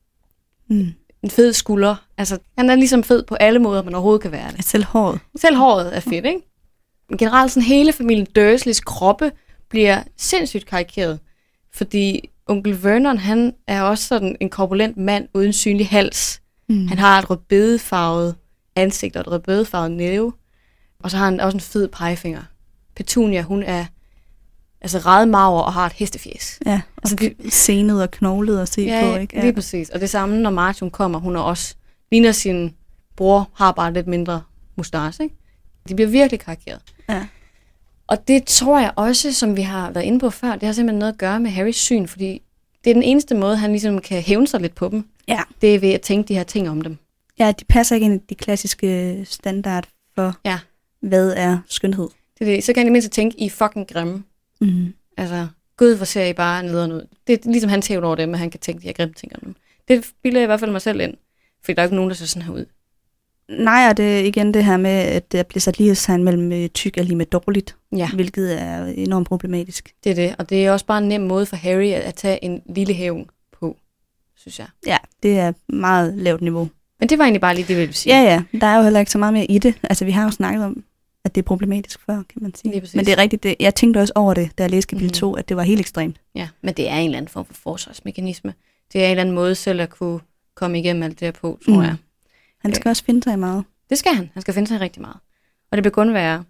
En fed skulder. Altså, han er ligesom fed på alle måder, man overhovedet kan være det. Selv håret. Selv håret er fedt, ikke? Men generelt sådan hele familien Dursleys kroppe bliver sindssygt karikeret. Fordi onkel Vernon, han er også sådan en korpulent mand uden synlig hals. Han har et rødbedefarvet ansigt og et rødbedefarvet næve. Og så har han også en fed pegefinger. Petunia, hun er altså redmager og har et hestefjæs. Ja, altså senet og knoglet at se på, ikke? Ja, lige præcis. Og det samme, når March kommer, hun er også, ligner sin bror, har bare lidt mindre mustache, ikke? De bliver virkelig karikeret. Ja. Og det tror jeg også, som vi har været inde på før, det har simpelthen noget at gøre med Harrys syn, fordi det er den eneste måde, han ligesom kan hævne sig lidt på dem. Ja. Det er ved at tænke de her ting om dem. Ja, de passer ikke ind i de klassiske standard for, hvad er skønhed. Det er det. Så kan jeg mindst tænke, I er fucking grimme. Altså, gud, hvor ser I bare nederen ud. Det er ligesom han tæver over dem, at han kan tænke de her grimme ting om dem. Det bilder jeg i hvert fald mig selv ind, fordi der er ikke nogen, der ser sådan her ud. Nej, og det er igen det her med, at der bliver sat lighedstegn mellem tyk og lige med dårligt, hvilket er enormt problematisk. Det er det, og det er også bare en nem måde for Harry at tage en lille hævn på, synes jeg. Ja, det er meget lavt niveau. Men det var egentlig bare lige det, jeg ville sige. Ja, der er jo heller ikke så meget mere i det. Altså, vi har jo snakket om, at det er problematisk før, kan man sige. Men det er rigtigt, jeg tænkte også over det, da jeg læste kapitel 2, at det var helt ekstremt. Ja, men det er en eller anden form for forsvarsmekanisme. Det er en eller anden måde selv at kunne komme igennem alt det her på, tror jeg. Han skal også finde sig i meget. Det skal han. Han skal finde sig i rigtig meget. Og det vil kun være...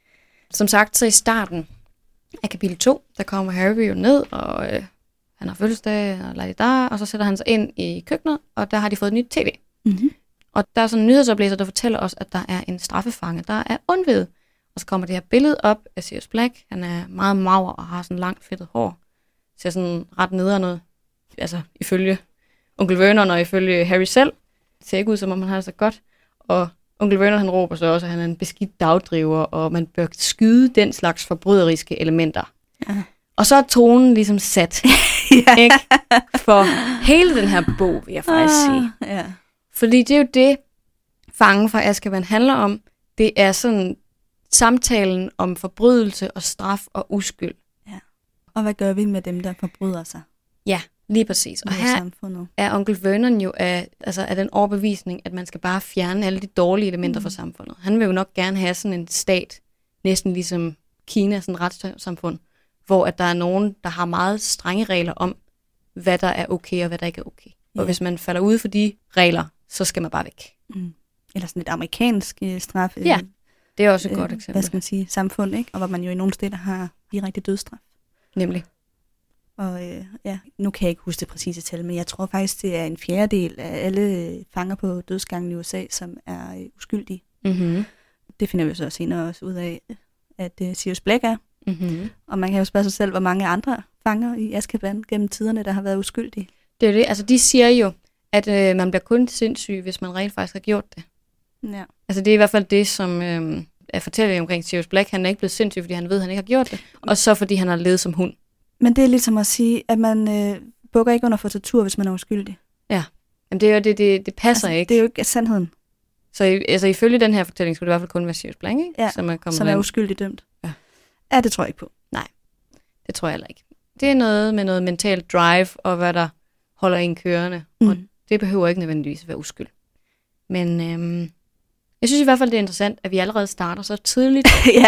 Som sagt, så i starten af kapitel 2, der kommer Harry jo ned, og han har fødselsdag, og så sætter han sig ind i køkkenet, og der har de fået et nyt tv. Mm-hmm. Og der er sådan en nyhedsoplæser, der fortæller os, at der er en straffefange, der er undvidet. Og så kommer det her billede op af Sirius Black. Han er meget mager og har sådan langt fedtet hår. Ser sådan ret nederen ud. Altså ifølge onkel Vernon og ifølge Harry selv. Det ser ikke ud, som om han har det så godt. Og onkel Vernon, han råber så også, at han er en beskidt dagdriver, og man bør skyde den slags forbryderiske elementer. Ja. Og så er tonen ligesom sat. Ikke? For hele den her bog, vil jeg faktisk sige. Ja. Fordi det er jo det, Fangen fra Azkaban handler om. Det er sådan samtalen om forbrydelse og straf og uskyld. Ja. Og hvad gør vi med dem, der forbryder sig? Ja, lige præcis. Og her er onkel Vernon jo af den overbevisning, at man skal bare fjerne alle de dårlige elementer fra samfundet. Han vil jo nok gerne have sådan en stat, næsten ligesom Kina, sådan et retssamfund, hvor at der er nogen, der har meget strenge regler om, hvad der er okay og hvad der ikke er okay. Og hvis man falder ude for de regler, så skal man bare væk. Eller sådan et amerikansk straf. Ja, det er også et godt eksempel. Hvad skal man sige? Samfund, ikke? Og hvor man jo i nogle steder har direkte dødsstraf. Nemlig. Og nu kan jeg ikke huske det præcise tal, men jeg tror faktisk, det er 1/4 af alle fanger på dødsgangen i USA, som er uskyldige. Mm-hmm. Det finder vi så senere også ud af, at Sirius Black er. Mm-hmm. Og man kan jo spørge sig selv, hvor mange andre fanger i Azkaban gennem tiderne, der har været uskyldige. Det er det. Altså, de siger jo, at man bliver kun sindssyg, hvis man rent faktisk har gjort det. Ja. Altså, det er i hvert fald det, som er fortælling omkring Sirius Black. Han er ikke blevet sindssyg, fordi han ved, at han ikke har gjort det. Og så fordi han har levet som hund. Men det er ligesom at sige, at man bukker ikke under for tortur, hvis man er uskyldig. Ja, men det er jo det passer ikke. Det er jo ikke sandheden. Så ifølge den her fortælling, skulle det i hvert fald kun være Sirius Black, ikke? Ja, som er uskyldigt dømt. Ja, det tror jeg ikke på. Nej, det tror jeg heller ikke. Det er noget med noget mentalt drive, og hvad der holder en kørende. Og det behøver ikke nødvendigvis at være uskyld. Men jeg synes i hvert fald, det er interessant, at vi allerede starter så tidligt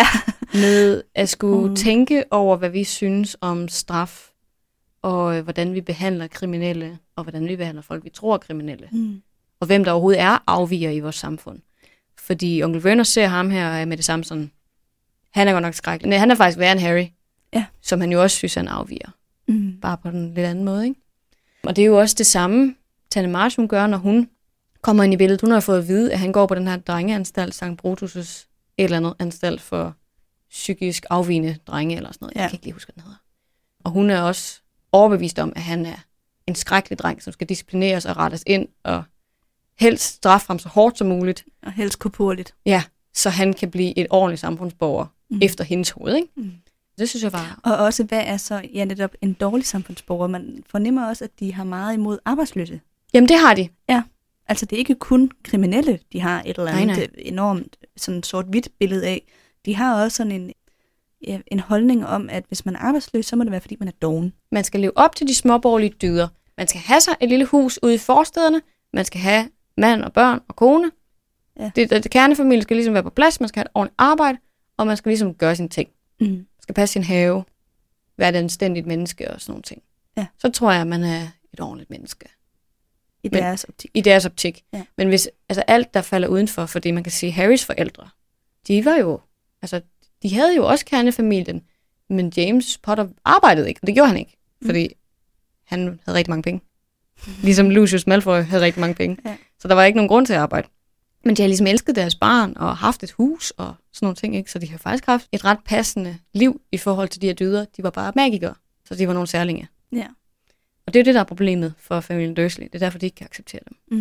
med at skulle tænke over, hvad vi synes om straf, og hvordan vi behandler kriminelle, og hvordan vi behandler folk, vi tror er kriminelle. Og hvem der overhovedet er afviger i vores samfund. Fordi onkel Vernon ser ham her med det samme sådan, han er godt nok skrækkelig. Nej, han er faktisk værre end Harry, som han jo også synes, han afviger. Bare på en lidt anden måde, ikke? Og det er jo også det samme, Tante March, hun gør, når hun kommer ind i billedet. Hun har fået at vide, at han går på den her drengeanstalt, Sankt Brutus' et eller andet anstalt for psykisk afvigende drenge, eller sådan noget. Jeg kan ikke lige huske, hvad den hedder. Og hun er også overbevist om, at han er en skrækkelig dreng, som skal disciplineres og rettes ind, og helst straffe ham så hårdt som muligt. Og helst korporligt. Ja, så han kan blive et ordentligt samfundsborger efter hendes hoved, ikke? Det synes jeg bare. Og også, hvad er så netop en dårlig samfundsborger? Man fornemmer også, at de har meget imod arbejdsløse. Jamen, det har de. Ja, altså det er ikke kun kriminelle, de har et eller andet enormt sådan sort-hvidt billede af. De har også sådan en holdning om, at hvis man er arbejdsløs, så må det være, fordi man er doven. Man skal leve op til de småborgerlige dyder. Man skal have sig et lille hus ude i forstederne. Man skal have mand og børn og kone. Ja. Det kernefamilie skal ligesom være på plads. Man skal have et ordentligt arbejde, og man skal ligesom gøre sine ting. Man skal passe sin have, være et anstændigt menneske og sådan nogle ting. Ja. Så tror jeg, at man er et ordentligt menneske. I deres optik. I deres optik. Ja. Men hvis alt, der falder udenfor, fordi man kan sige, Harrys forældre, de var jo, de havde jo også kernefamilien, men James Potter arbejdede ikke, og det gjorde han ikke, fordi han havde rigtig mange penge. Ligesom Lucius Malfoy havde rigtig mange penge. Ja. Så der var ikke nogen grund til at arbejde. Men de har ligesom elsket deres barn og haft et hus og sådan nogle ting, ikke? Så de har faktisk haft et ret passende liv i forhold til de her dyder. De var bare magikere, så de var nogle særlinge. Ja. Og det er jo det, der er problemet for familien Dursley. Det er derfor, de ikke kan acceptere dem.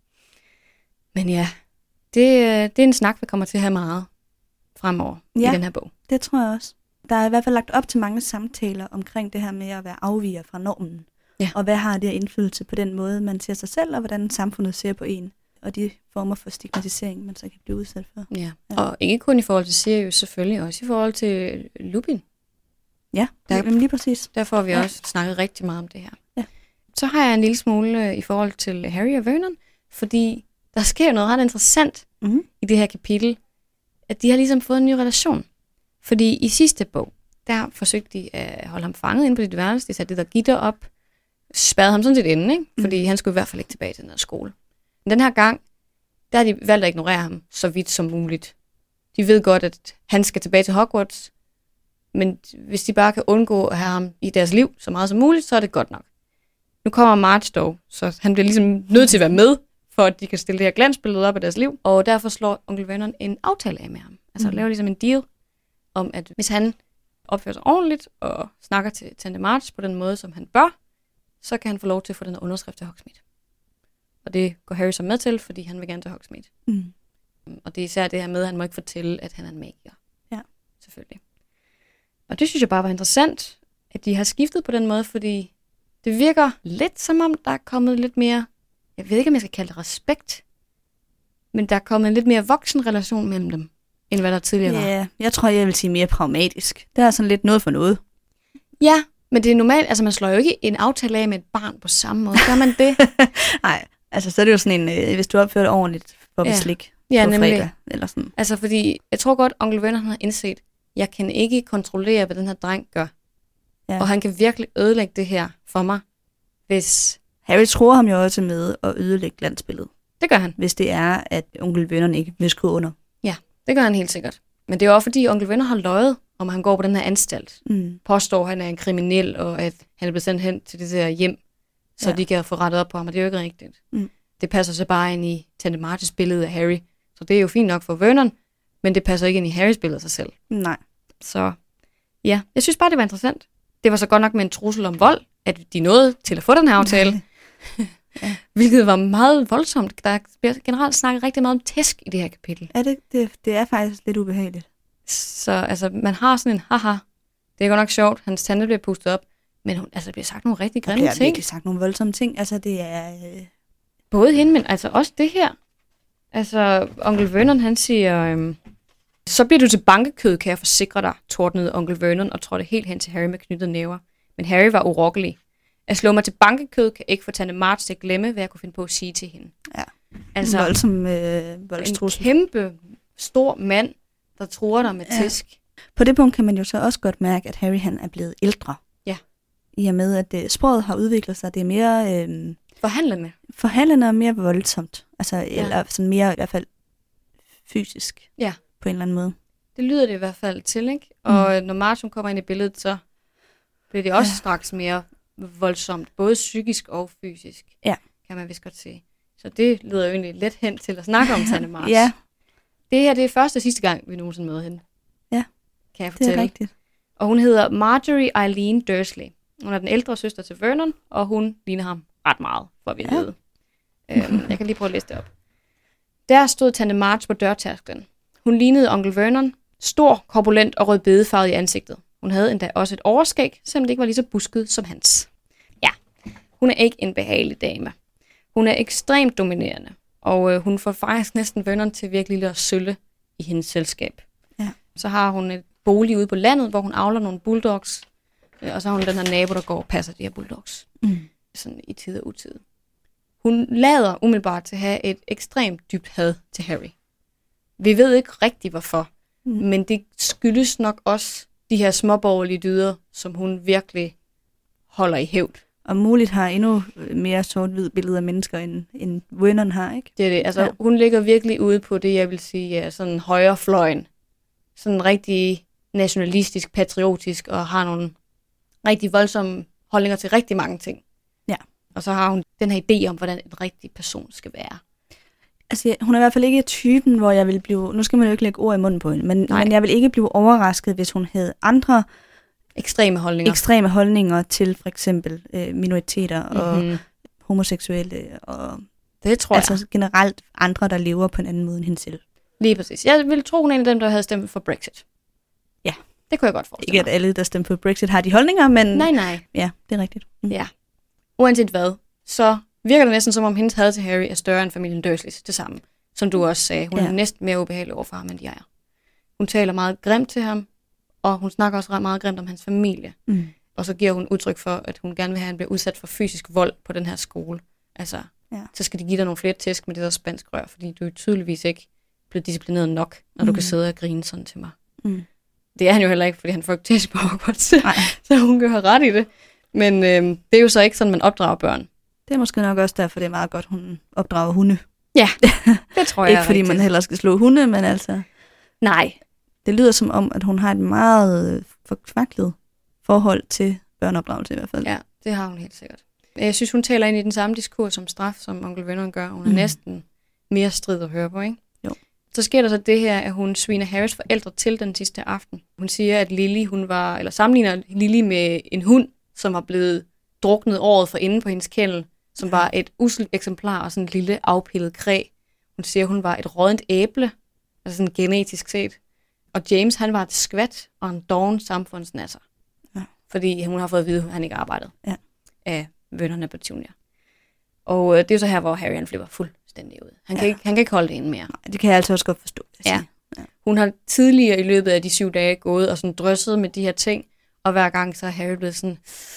Men ja, det er en snak, vi kommer til at have meget fremover i den her bog. Det tror jeg også. Der er i hvert fald lagt op til mange samtaler omkring det her med at være afviger fra normen. Ja. Og hvad har det indflydelse på den måde, man ser sig selv, og hvordan samfundet ser på en. og de former for stigmatisering, man så kan blive udsat for. Ja, og ikke kun i forhold til Sirius, selvfølgelig også i forhold til Lupin. Ja, lige præcis. Der får vi også snakket rigtig meget om det her. Ja. Så har jeg en lille smule i forhold til Harry og Vernon, fordi der sker noget ret interessant i det her kapitel, at de har ligesom fået en ny relation. Fordi i sidste bog, der forsøgte de at holde ham fanget inde på dit værelse. De satte det der gitter op, spærrede ham sådan set inde, ikke? Fordi han skulle i hvert fald ikke tilbage til den her skole. Men den her gang, der har de valgt at ignorere ham så vidt som muligt. De ved godt, at han skal tilbage til Hogwarts, men hvis de bare kan undgå at have ham i deres liv så meget som muligt, så er det godt nok. Nu kommer March dog, så han bliver ligesom nødt til at være med, for at de kan stille det her glansbillede op af deres liv. Og derfor slår onkel Vernon en aftale af med ham. Altså laver ligesom en deal om, at hvis han opfører sig ordentligt og snakker til Tante March på den måde, som han bør, så kan han få lov til at få den her underskrift til Hogsmeade. Og det går Harry så med til, fordi han vil gerne til Hogsmeade. Og det er især det her med, at han må ikke fortælle, at han er en magiker. Ja. Selvfølgelig. Og det synes jeg bare var interessant, at de har skiftet på den måde, fordi det virker lidt som om, der er kommet lidt mere, jeg ved ikke, om jeg skal kalde det respekt, men der er kommet en lidt mere voksen relation mellem dem, end hvad der tidligere var. Ja, jeg tror, jeg vil sige mere pragmatisk. Det er sådan lidt noget for noget. Ja, men det er normalt, altså man slår jo ikke en aftale af med et barn på samme måde. Gør man det? Nej, altså så er det jo sådan en, hvis du opfører det ordentligt, for vi slik på fredag, eller sådan. Altså fordi, jeg tror godt, onkel Vernon har indset, jeg kan ikke kontrollere, hvad den her dreng gør. Ja. Og han kan virkelig ødelægge det her for mig, hvis... Harry tror ham jo også med at ødelægge glansbilledet. Det gør han. Hvis det er, at onkel Vernon ikke vil skrive under. Ja, det gør han helt sikkert. Men det er også fordi, onkel Vernon har løjet, om han går på den her anstalt. Påstår, at han er en kriminel, og at han er blevet sendt hen til det der hjem, så de kan få rettet op på ham, og det er jo ikke rigtigt. Det passer så bare ind i Tante Marches billede af Harry. Så det er jo fint nok for Vernon, men det passer ikke ind i Harrys billede af sig selv. Nej. Så ja, jeg synes bare, det var interessant. Det var så godt nok med en trussel om vold, at de nåede til at få den her aftale. Hvilket var meget voldsomt. Der bliver generelt snakket rigtig meget om tæsk i det her kapitel. Ja, det er faktisk lidt ubehageligt. Så altså, man har sådan en haha. Det er godt nok sjovt. Hans tante bliver pustet op. Men der bliver sagt nogle rigtig grimme ting. Der bliver sagt nogle voldsomme ting. Altså, det er... Både hende, men altså også det her. Altså, onkel Vernon, han siger... Så bliver du til bankekød, kan jeg forsikre dig, tordnede onkel Vernon og trådte helt hen til Harry med knyttede næver. Men Harry var urokkelig. At slå mig til bankekød kan ikke få Tante March til at glemme, hvad jeg kunne finde på at sige til hende. Ja, altså, en voldsom voldstrussel. En kæmpe, stor mand, der truer dig med tæsk. På det punkt kan man jo så også godt mærke, at Harry han er blevet ældre. Ja. I og med, at sproget har udviklet sig. Det er mere... Forhandlende og mere voldsomt. Altså, eller sådan mere i hvert fald fysisk. Ja. På en eller anden måde. Det lyder det i hvert fald til, ikke? Og når Martin kommer ind i billedet, så bliver det også straks mere voldsomt. Både psykisk og fysisk, kan man vist godt sige. Så det lyder jo egentlig let hen til at snakke om Tante March. Ja. Det her, det er første og sidste gang, vi nogensinde møder hende. Ja, kan jeg fortælle. Det er rigtigt. Og hun hedder Marjorie Eileen Dursley. Hun er den ældre søster til Vernon, og hun ligner ham ret meget, for at vi ved. Jeg kan lige prøve at læse det op. Der stod Tante March på dørtærsklen. Hun lignede onkel Vernon, stor, korpulent og rødbedefarvet i ansigtet. Hun havde endda også et overskæg, selvom det ikke var lige så busket som hans. Ja, hun er ikke en behagelig dame. Hun er ekstremt dominerende, og hun får faktisk næsten Vernon til virkelig at sølle i hendes selskab. Ja. Så har hun et bolig ude på landet, hvor hun avler nogle bulldogs, og så har hun den her nabo, der går og passer de her bulldogs. Sådan i tid og utid. Hun lader umiddelbart til at have et ekstremt dybt had til Harry. Vi ved ikke rigtig hvorfor, men det skyldes nok også de her småborgerlige dyder, som hun virkelig holder i hævd. Og muligt har endnu mere sort-hvid billeder af mennesker, end Vernon har, ikke? Det er det. Altså, hun ligger virkelig ude på det, jeg vil sige, sådan højrefløjen. Sådan rigtig nationalistisk, patriotisk, og har nogle rigtig voldsomme holdninger til rigtig mange ting. Ja. Og så har hun den her idé om, hvordan en rigtig person skal være. Altså, hun er i hvert fald ikke typen, hvor jeg vil blive... Nu skal man jo ikke lægge ord i munden på hende, men jeg vil ikke blive overrasket, hvis hun havde andre ekstreme holdninger til for eksempel minoriteter og homoseksuelle og det tror jeg. Altså generelt andre, der lever på en anden måde end hende selv. Lige præcis. Jeg ville tro, hun er en af dem, der havde stemt for Brexit. Ja. Det kunne jeg godt forestille mig. Ikke at alle, der stemmer for Brexit, har de holdninger, men... Nej. Ja, det er rigtigt. Ja. Uanset hvad, så virker det næsten som om hendes had til Harry er større end familien Dursleys til sammen. Som du også sagde. Hun er næsten mere ubehagelig overfor ham, end de er. Hun taler meget grimt til ham, og hun snakker også ret meget grimt om hans familie. Og så giver hun udtryk for, at hun gerne vil have, at han bliver udsat for fysisk vold på den her skole. Altså, så skal de give dig nogle flere tæsk med det der spansk rør, fordi du er tydeligvis ikke blevet disciplineret nok, når du kan sidde og grine sådan til mig. Det er han jo heller ikke, fordi han får ikke tæsk på Hogwarts, så hun kan have ret i det. Men det er jo så ikke sådan, man opdrager børn. Det er måske nok også derfor, det er meget godt, hun opdrager hunde. Ja, det tror jeg ikke fordi man heller skal slå hunde, men altså... Nej. Det lyder som om, at hun har et meget forkvaklet forhold til børneopdragelse i hvert fald. Ja, det har hun helt sikkert. Jeg synes, hun taler ind i den samme diskurs som straf, som onkel Vernon gør. Hun er næsten mere strid at høre på, ikke? Jo. Så sker der så det her, at hun sviner Harrys forældre til den sidste aften. Hun siger, at Lily, sammenligner Lily med en hund, som var blevet druknet året for inden på hendes kennel, som var et usselt eksemplar og sådan en lille afpillet kræ. Hun siger, hun var et råddent æble, altså sådan genetisk set. Og James, han var et skvat og en doven samfundsnasser. Ja. Fordi hun har fået at vide, at han ikke arbejdede af Vernon Petunia. Og det er jo så her, hvor Harry han flipper fuldstændig ud. Han kan ikke holde det inde mere. Nej, det kan jeg altså også godt forstå. Ja. Hun har tidligere i løbet af de 7 dage gået og sådan drysset med de her ting, og hver gang så er Harry blevet sådan,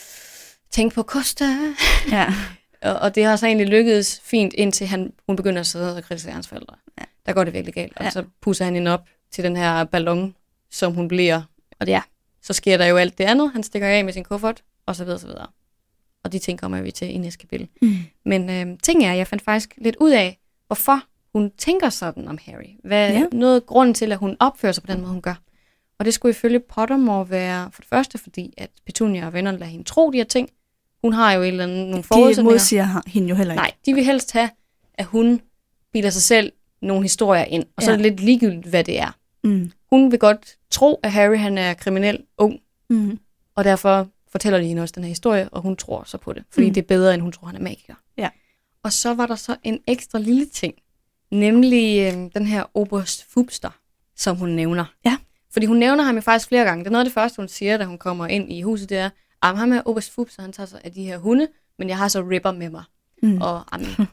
tænk på Costa. Ja. Og det har så egentlig lykkedes fint, indtil hun begynder at sidde og kritisere hans forældre. Ja. Der går det virkelig galt. Og så pusser han hende op til den her ballon, som hun bliver. Og så sker der jo alt det andet. Han stikker af med sin kuffert, og så videre, så videre. Og de ting kommer vi til i næste kapitel. Men ting er, jeg fandt faktisk lidt ud af, hvorfor hun tænker sådan om Harry. Hvad noget grunden til, at hun opfører sig på den måde, hun gør. Og det skulle ifølge Pottermore være for det første, fordi at Petunia og vennerne lader hende tro de her ting. Hun har jo nogle forudsætninger. De modsiger hende jo heller ikke. Nej, de vil helst have, at hun bilder sig selv nogle historier ind. Og så er det lidt ligegyldigt, hvad det er. Hun vil godt tro, at Harry han er kriminel ung. Og derfor fortæller de hende også den her historie, og hun tror så på det. Fordi det er bedre, end hun tror, han er magiker. Ja. Og så var der så en ekstra lille ting. Nemlig den her oberst Fubster, som hun nævner. Ja. Fordi hun nævner ham jo faktisk flere gange. Det er noget af det første, hun siger, da hun kommer ind i huset, det er, ham er oberst Fubster, han tager sig af de her hunde, men jeg har så Ripper med mig. Og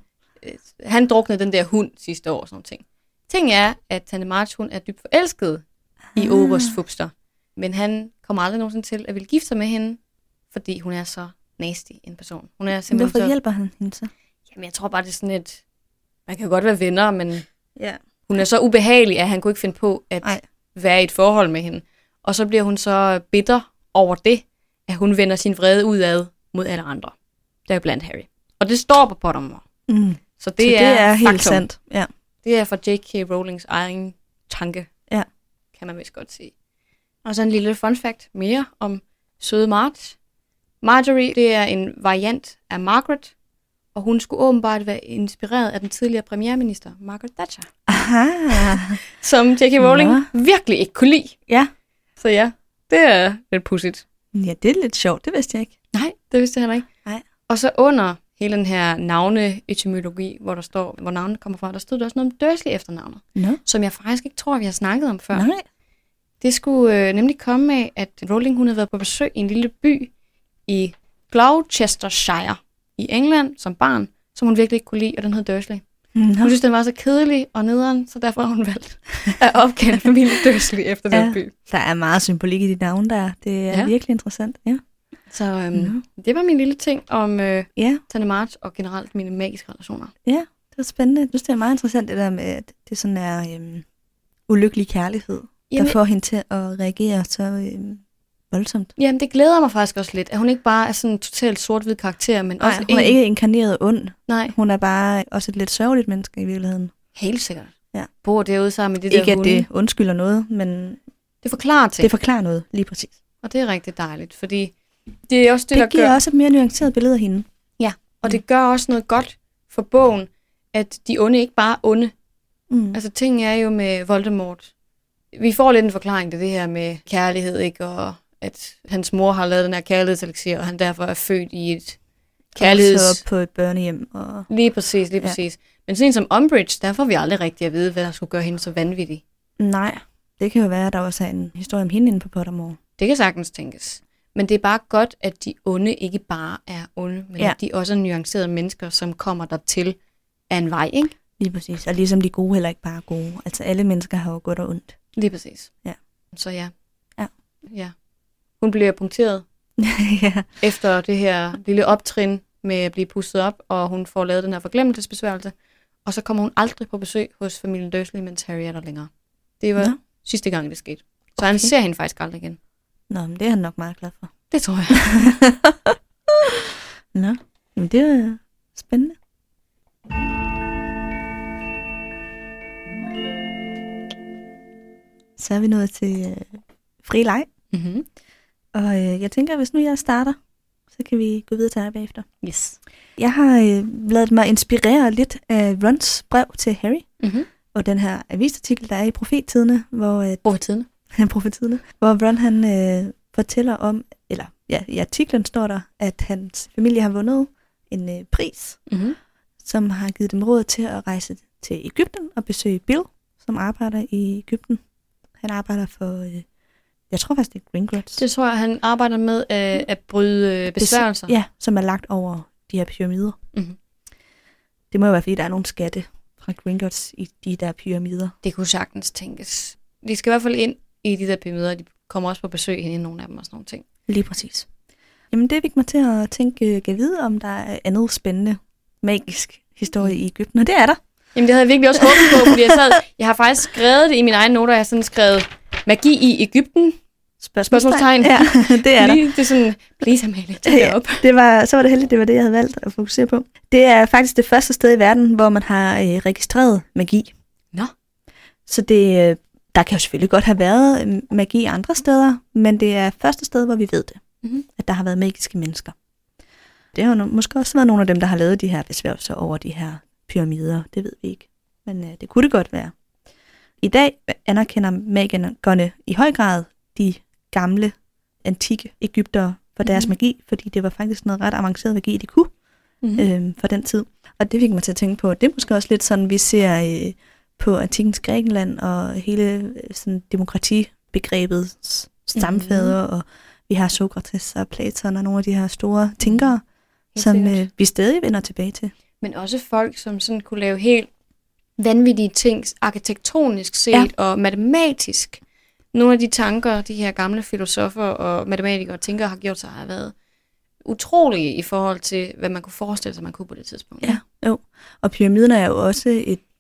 han druknede den der hund sidste år og sådan nogle ting. Ting er, at Tante March, hun er dybt forelsket i oberst Fubster. Men han kommer aldrig nogensinde til at ville gifte sig med hende, fordi hun er så nasty en person. Hun er simpelthen hvorfor hjælper han hende så? Jamen, jeg tror bare, det er sådan et... Man kan jo godt være venner, men hun er så ubehagelig, at han kunne ikke finde på at være i et forhold med hende. Og så bliver hun så bitter over det, at hun vender sin vrede udad mod alle andre. Der er blandt Harry. Og det står på Pottermore. Så det er helt sandt. Ja. Det er fra J.K. Rowlings egen tanke, kan man vist godt sige. Og så en lille fun fact mere om søde Marge. Marjorie, det er en variant af Margaret, og hun skulle åbenbart være inspireret af den tidligere premierminister, Margaret Thatcher. Aha. Som J.K. Rowling virkelig ikke kunne lide. Ja. Så ja, det er lidt pudsigt. Ja, det er lidt sjovt, det vidste jeg ikke. Nej, det vidste jeg heller ikke. Nej. Og så under hele den her navneetymologi, hvor der står, hvor navnet kommer fra, der stod der også noget om Dursley efternavnet, som jeg faktisk ikke tror, vi har snakket om før. Nej. Det skulle nemlig komme af, at Rowling hun havde været på besøg i en lille by i Gloucestershire i England som barn, som hun virkelig ikke kunne lide, og den hed Dursley. Hun synes, den var så kedelig og nederen, så derfor har hun valgt at opkalde familien Dursley efter den by. Der er meget symbolik i de navne der. Det er virkelig interessant. Ja. Så det var min lille ting om Tante March og generelt mine magiske relationer. Ja, det var spændende. Jeg synes, det er meget interessant det der med, at det sådan er ulykkelig kærlighed, der får hende til at reagere så voldsomt. Jamen, det glæder mig faktisk også lidt, at hun ikke bare er sådan en totalt sort-hvid karakter, men også hun er ikke inkarneret ond. Nej. Hun er bare også et lidt sørgeligt menneske i virkeligheden. Helt sikkert. Ja. Bor derude sammen med det ikke der hunde. Ikke at det undskylder noget, men det forklarer ting. Det forklarer noget, lige præcis. Og det er rigtig dejligt, fordi det er også det, der giver også et mere nuanceret billede af hende. Ja, og det gør også noget godt for bogen, at de onde ikke bare er onde. Altså, ting er jo med Voldemort. Vi får lidt en forklaring til det her med kærlighed, ikke? Og at hans mor har lavet den her kærlighedselixir, og han derfor er født i et kærligheds... på et børnehjem. Og... Lige præcis. Men sådan en som Umbridge, der får vi aldrig rigtig at vide, hvad der skulle gøre hende så vanvittig. Nej, det kan jo være, at der også er en historie om hende inde på Pottermore. Det kan sagtens tænkes. Men det er bare godt, at de onde ikke bare er onde, men at de også er nuancerede mennesker, som kommer der til af en vej, ikke? Lige præcis. Og ligesom de gode heller ikke bare er gode. Altså alle mennesker har jo godt og ondt. Lige præcis. Ja. Så ja. Ja. Hun bliver punkteret Ja. efter det her lille optrin med at blive pustet op, og hun får lavet den her forglemmelsesbesværgelse. Og så kommer hun aldrig på besøg hos familien Dursley, mens Harry er der længere. Det var sidste gang, det skete. Så han ser hende faktisk aldrig igen. Nå, men det er han nok meget glad for. Det tror jeg. Nå, men det er spændende. Så er vi nået til fri leg. Mm-hmm. Og jeg tænker, hvis nu jeg starter, så kan vi gå videre til dig bagefter. Yes. Jeg har ladet mig inspirere lidt af Rons brev til Harry. Mm-hmm. Og den her avisartikel, der er i Profettidene, hvor Profettidene. hvor Ron han fortæller om, eller ja, i artiklen står der, at hans familie har vundet en pris, som har givet dem råd til at rejse til Egypten og besøge Bill, som arbejder i Egypten. Han arbejder for, jeg tror faktisk det er Gringotts. Det tror jeg, han arbejder med at bryde besværgelser. Ja, som er lagt over de her pyramider. Mm-hmm. Det må jo være, fordi der er nogle skatte fra Gringotts i de der pyramider. Det kunne sagtens tænkes. De skal i hvert fald ind i de der pyramider. De kommer også på besøg hen i nogle af dem og sådan nogle ting. Lige præcis. Jamen det fik mig til at tænke, kan vide, om der er andet spændende, magisk historie i Egypten, og det er der. Jamen det havde jeg virkelig også håbet på, fordi jeg har faktisk skrevet det i mine egne noter. Jeg har sådan skrevet magi i Egypten. Spørgsmålstegn. Ja, det er der. Det er sådan, please Amalie, tag det op. Så var det heldigt, det var det, jeg havde valgt at fokusere på. Det er faktisk det første sted i verden, hvor man har registreret magi. Nå. Så det, der kan jo selvfølgelig godt have været magi andre steder, men det er første sted, hvor vi ved det. Mm-hmm. At der har været magiske mennesker. Det har jo måske også været nogle af dem, der har lavet de her besværgelser over de her pyramider. Det ved vi ikke. Men det kunne det godt være. I dag anerkender magikerne i høj grad de gamle, antikke egyptere for deres magi, fordi det var faktisk noget ret avanceret magi, de kunne for den tid. Og det fik mig til at tænke på, det er måske også lidt sådan, vi ser på antikkens Grækenland og hele sådan, demokratibegrebets stamfader, og vi har Sokrates og Platon og nogle af de her store tænkere, som vi stadig vender tilbage til. Men også folk, som sådan kunne lave helt vanvittige ting, arkitektonisk set og matematisk. Nogle af de tanker, de her gamle filosofer og matematikere og tænkere har gjort sig, har været utrolige i forhold til, hvad man kunne forestille sig, man kunne på det tidspunkt. Ja, jo. Og pyramiderne er jo også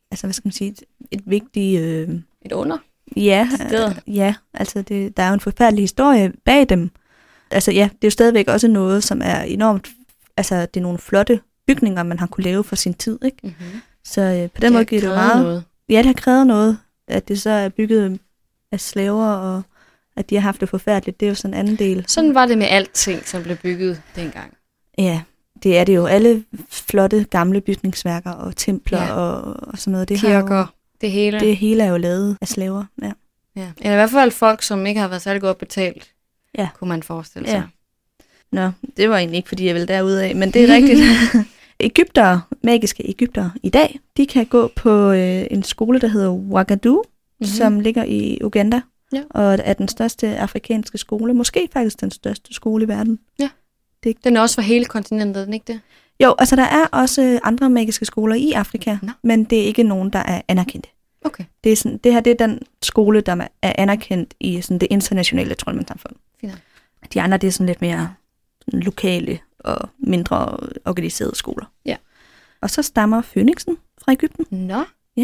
et vigtigt... Et under? Ja, altså der er jo en forfærdelig historie bag dem. Altså ja, det er jo stadigvæk også noget, som er enormt... Altså det er nogle flotte bygninger, man har kunne lave for sin tid, ikke? Mm-hmm. Så på den måde giver det jo meget... Noget. Ja, det har krævet noget, at det så er bygget af slaver, og at de har haft det forfærdeligt. Det er jo sådan en anden del. Sådan var det med alting, som blev bygget dengang. Ja, det er det jo. Alle flotte gamle bygningsværker og templer og sådan noget. Det kirker, har jo, det hele. Det hele er jo lavet af slaver, ja. Eller i hvert fald folk, som ikke har været særlig godt betalt, kunne man forestille sig. Nå, det var egentlig ikke, fordi jeg ville derude af, men det er rigtigt. Magiske egyptere i dag, de kan gå på en skole, der hedder Ouagadougou, som ligger i Uganda, og er den største afrikanske skole, måske faktisk den største skole i verden. Ja. Den er også for hele kontinentet, den ikke det? Jo, altså der er også andre magiske skoler i Afrika, men det er ikke nogen, der er anerkendte. Okay. Det er den skole, der er anerkendt i sådan det internationale troldmandssamfund. De andre, det er sådan lidt mere sådan lokale og mindre organiserede skoler. Ja. Og så stammer Fønixen fra Egypten. Nå. Ja.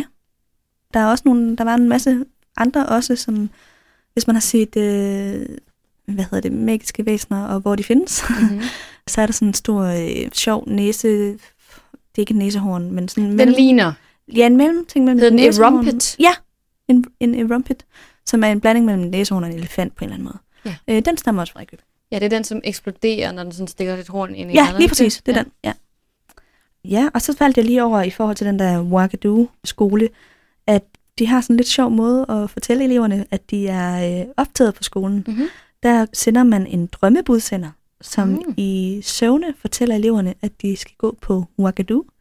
Der var en masse andre også, som hvis man har set magiske væsener og hvor de findes, så er der sådan en stor sjov næse. Det er ikke en næsehorn, men sådan den ligner. Ja, en mellemting mellem en næsehorn. Erumpet. Ja, en erumpet, som er en blanding mellem en næsehorn og en elefant på en eller anden måde. Ja. Den stammer også fra Egypten. Ja, det er den, som eksploderer, når den sådan stikker lidt horn ind i hjernen. Ja, lige præcis. Det er den, ja. Ja, og så faldt jeg lige over i forhold til den der Ouagadougou-skole, at de har sådan en lidt sjov måde at fortælle eleverne, at de er optaget på skolen. Mm-hmm. Der sender man en drømmebudsender, som i søvne fortæller eleverne, at de skal gå på Ouagadougou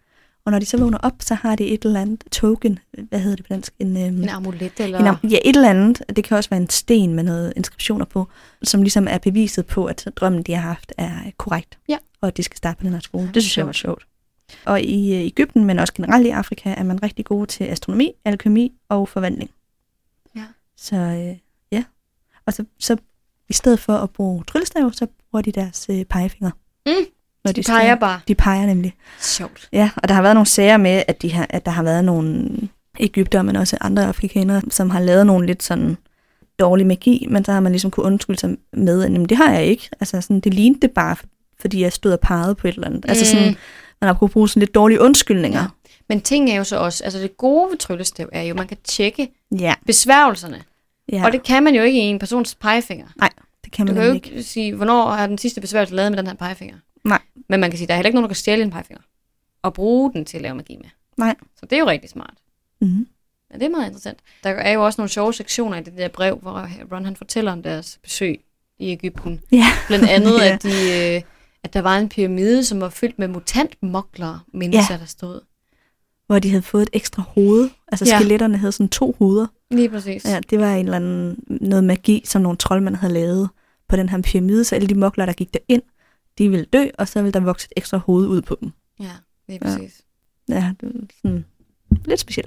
Og når de så vågner op, så har de et eller andet token, hvad hedder det på dansk? En amulet eller? Ja, et eller andet. Det kan også være en sten med noget inskriptioner på, som ligesom er beviset på, at drømmen, de har haft, er korrekt. Ja. Og at de skal starte på den her skole. Det synes jeg var sjovt. Og i Egypten, men også generelt i Afrika, er man rigtig gode til astronomi, alkemi og forvandling. Ja. Så ja. Og så i stedet for at bruge tryllestav, så bruger de deres pegefinger. Når de peger bare. De peger nemlig. Sjovt. Ja, og der har været nogle sager med, at der har været nogle egypter, men også andre afrikanere, som har lavet nogle lidt sådan dårlig magi, men så har man ligesom kunne undskylde sig med, at det har jeg ikke. Altså sådan, det lignede det bare, fordi jeg stod og pegede på et eller andet. Altså sådan, man har kunnet bruge sådan lidt dårlige undskyldninger. Ja. Men ting er jo så også, altså det gode ved tryllestav er jo, man kan tjekke besværgelserne. Ja. Og det kan man jo ikke i en persons pegefinger. Nej, det kan man ikke. Du ikke. kan jo ikke sige, hvornår har den sidste besværgelse lavet med den her pegefinger. Nej. Men man kan sige, der er heller ikke nogen, der kan stjæle en pegefinger og bruge den til at lave magi med. Nej. Så det er jo rigtig smart. Mm-hmm. Ja, det er meget interessant. Der er jo også nogle sjove sektioner i det der brev, hvor Ron han fortæller om deres besøg i Egypten. Ja. Blandt andet, at der var en pyramide, som var fyldt med mutantmoklere, mindes der stod. Hvor de havde fået et ekstra hoved. Altså skeletterne havde sådan 2 hoveder. Lige præcis. Ja, det var en eller anden, noget magi, som nogle troldmænd havde lavet på den her pyramide, så alle de mokler, der gik derind, de ville dø, og så ville der vokse et ekstra hoved ud på dem. Ja, lige præcis. Ja, det var sådan lidt specielt.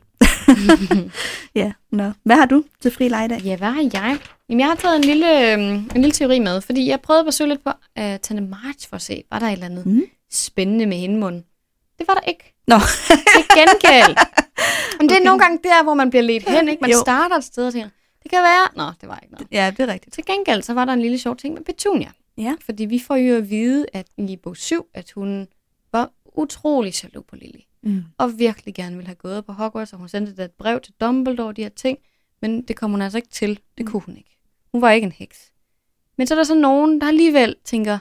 Ja, nå. Hvad har du til fri legedag? Ja, hvad har jeg? Jamen, jeg har taget en lille teori med, fordi jeg prøvede at besøge lidt på Tante March for at se, var der et eller andet spændende med hindmunden. Det var der ikke. Nå. Til gengæld. Men det er nogle gange der, hvor man bliver ledt hen, ikke? Man starter et sted og tænker, det kan være... Nå, det var ikke noget. Ja, det er rigtigt. Til gengæld, så var der en lille sjov ting med Petunia. Ja. Fordi vi får jo at vide, at i bog 7, at hun var utrolig jaloux på Lily. Og virkelig gerne ville have gået på Hogwarts, og hun sendte et brev til Dumbledore, de her ting. Men det kom hun altså ikke til. Det kunne hun ikke. Hun var ikke en heks. Men så er der så nogen, der alligevel tænker,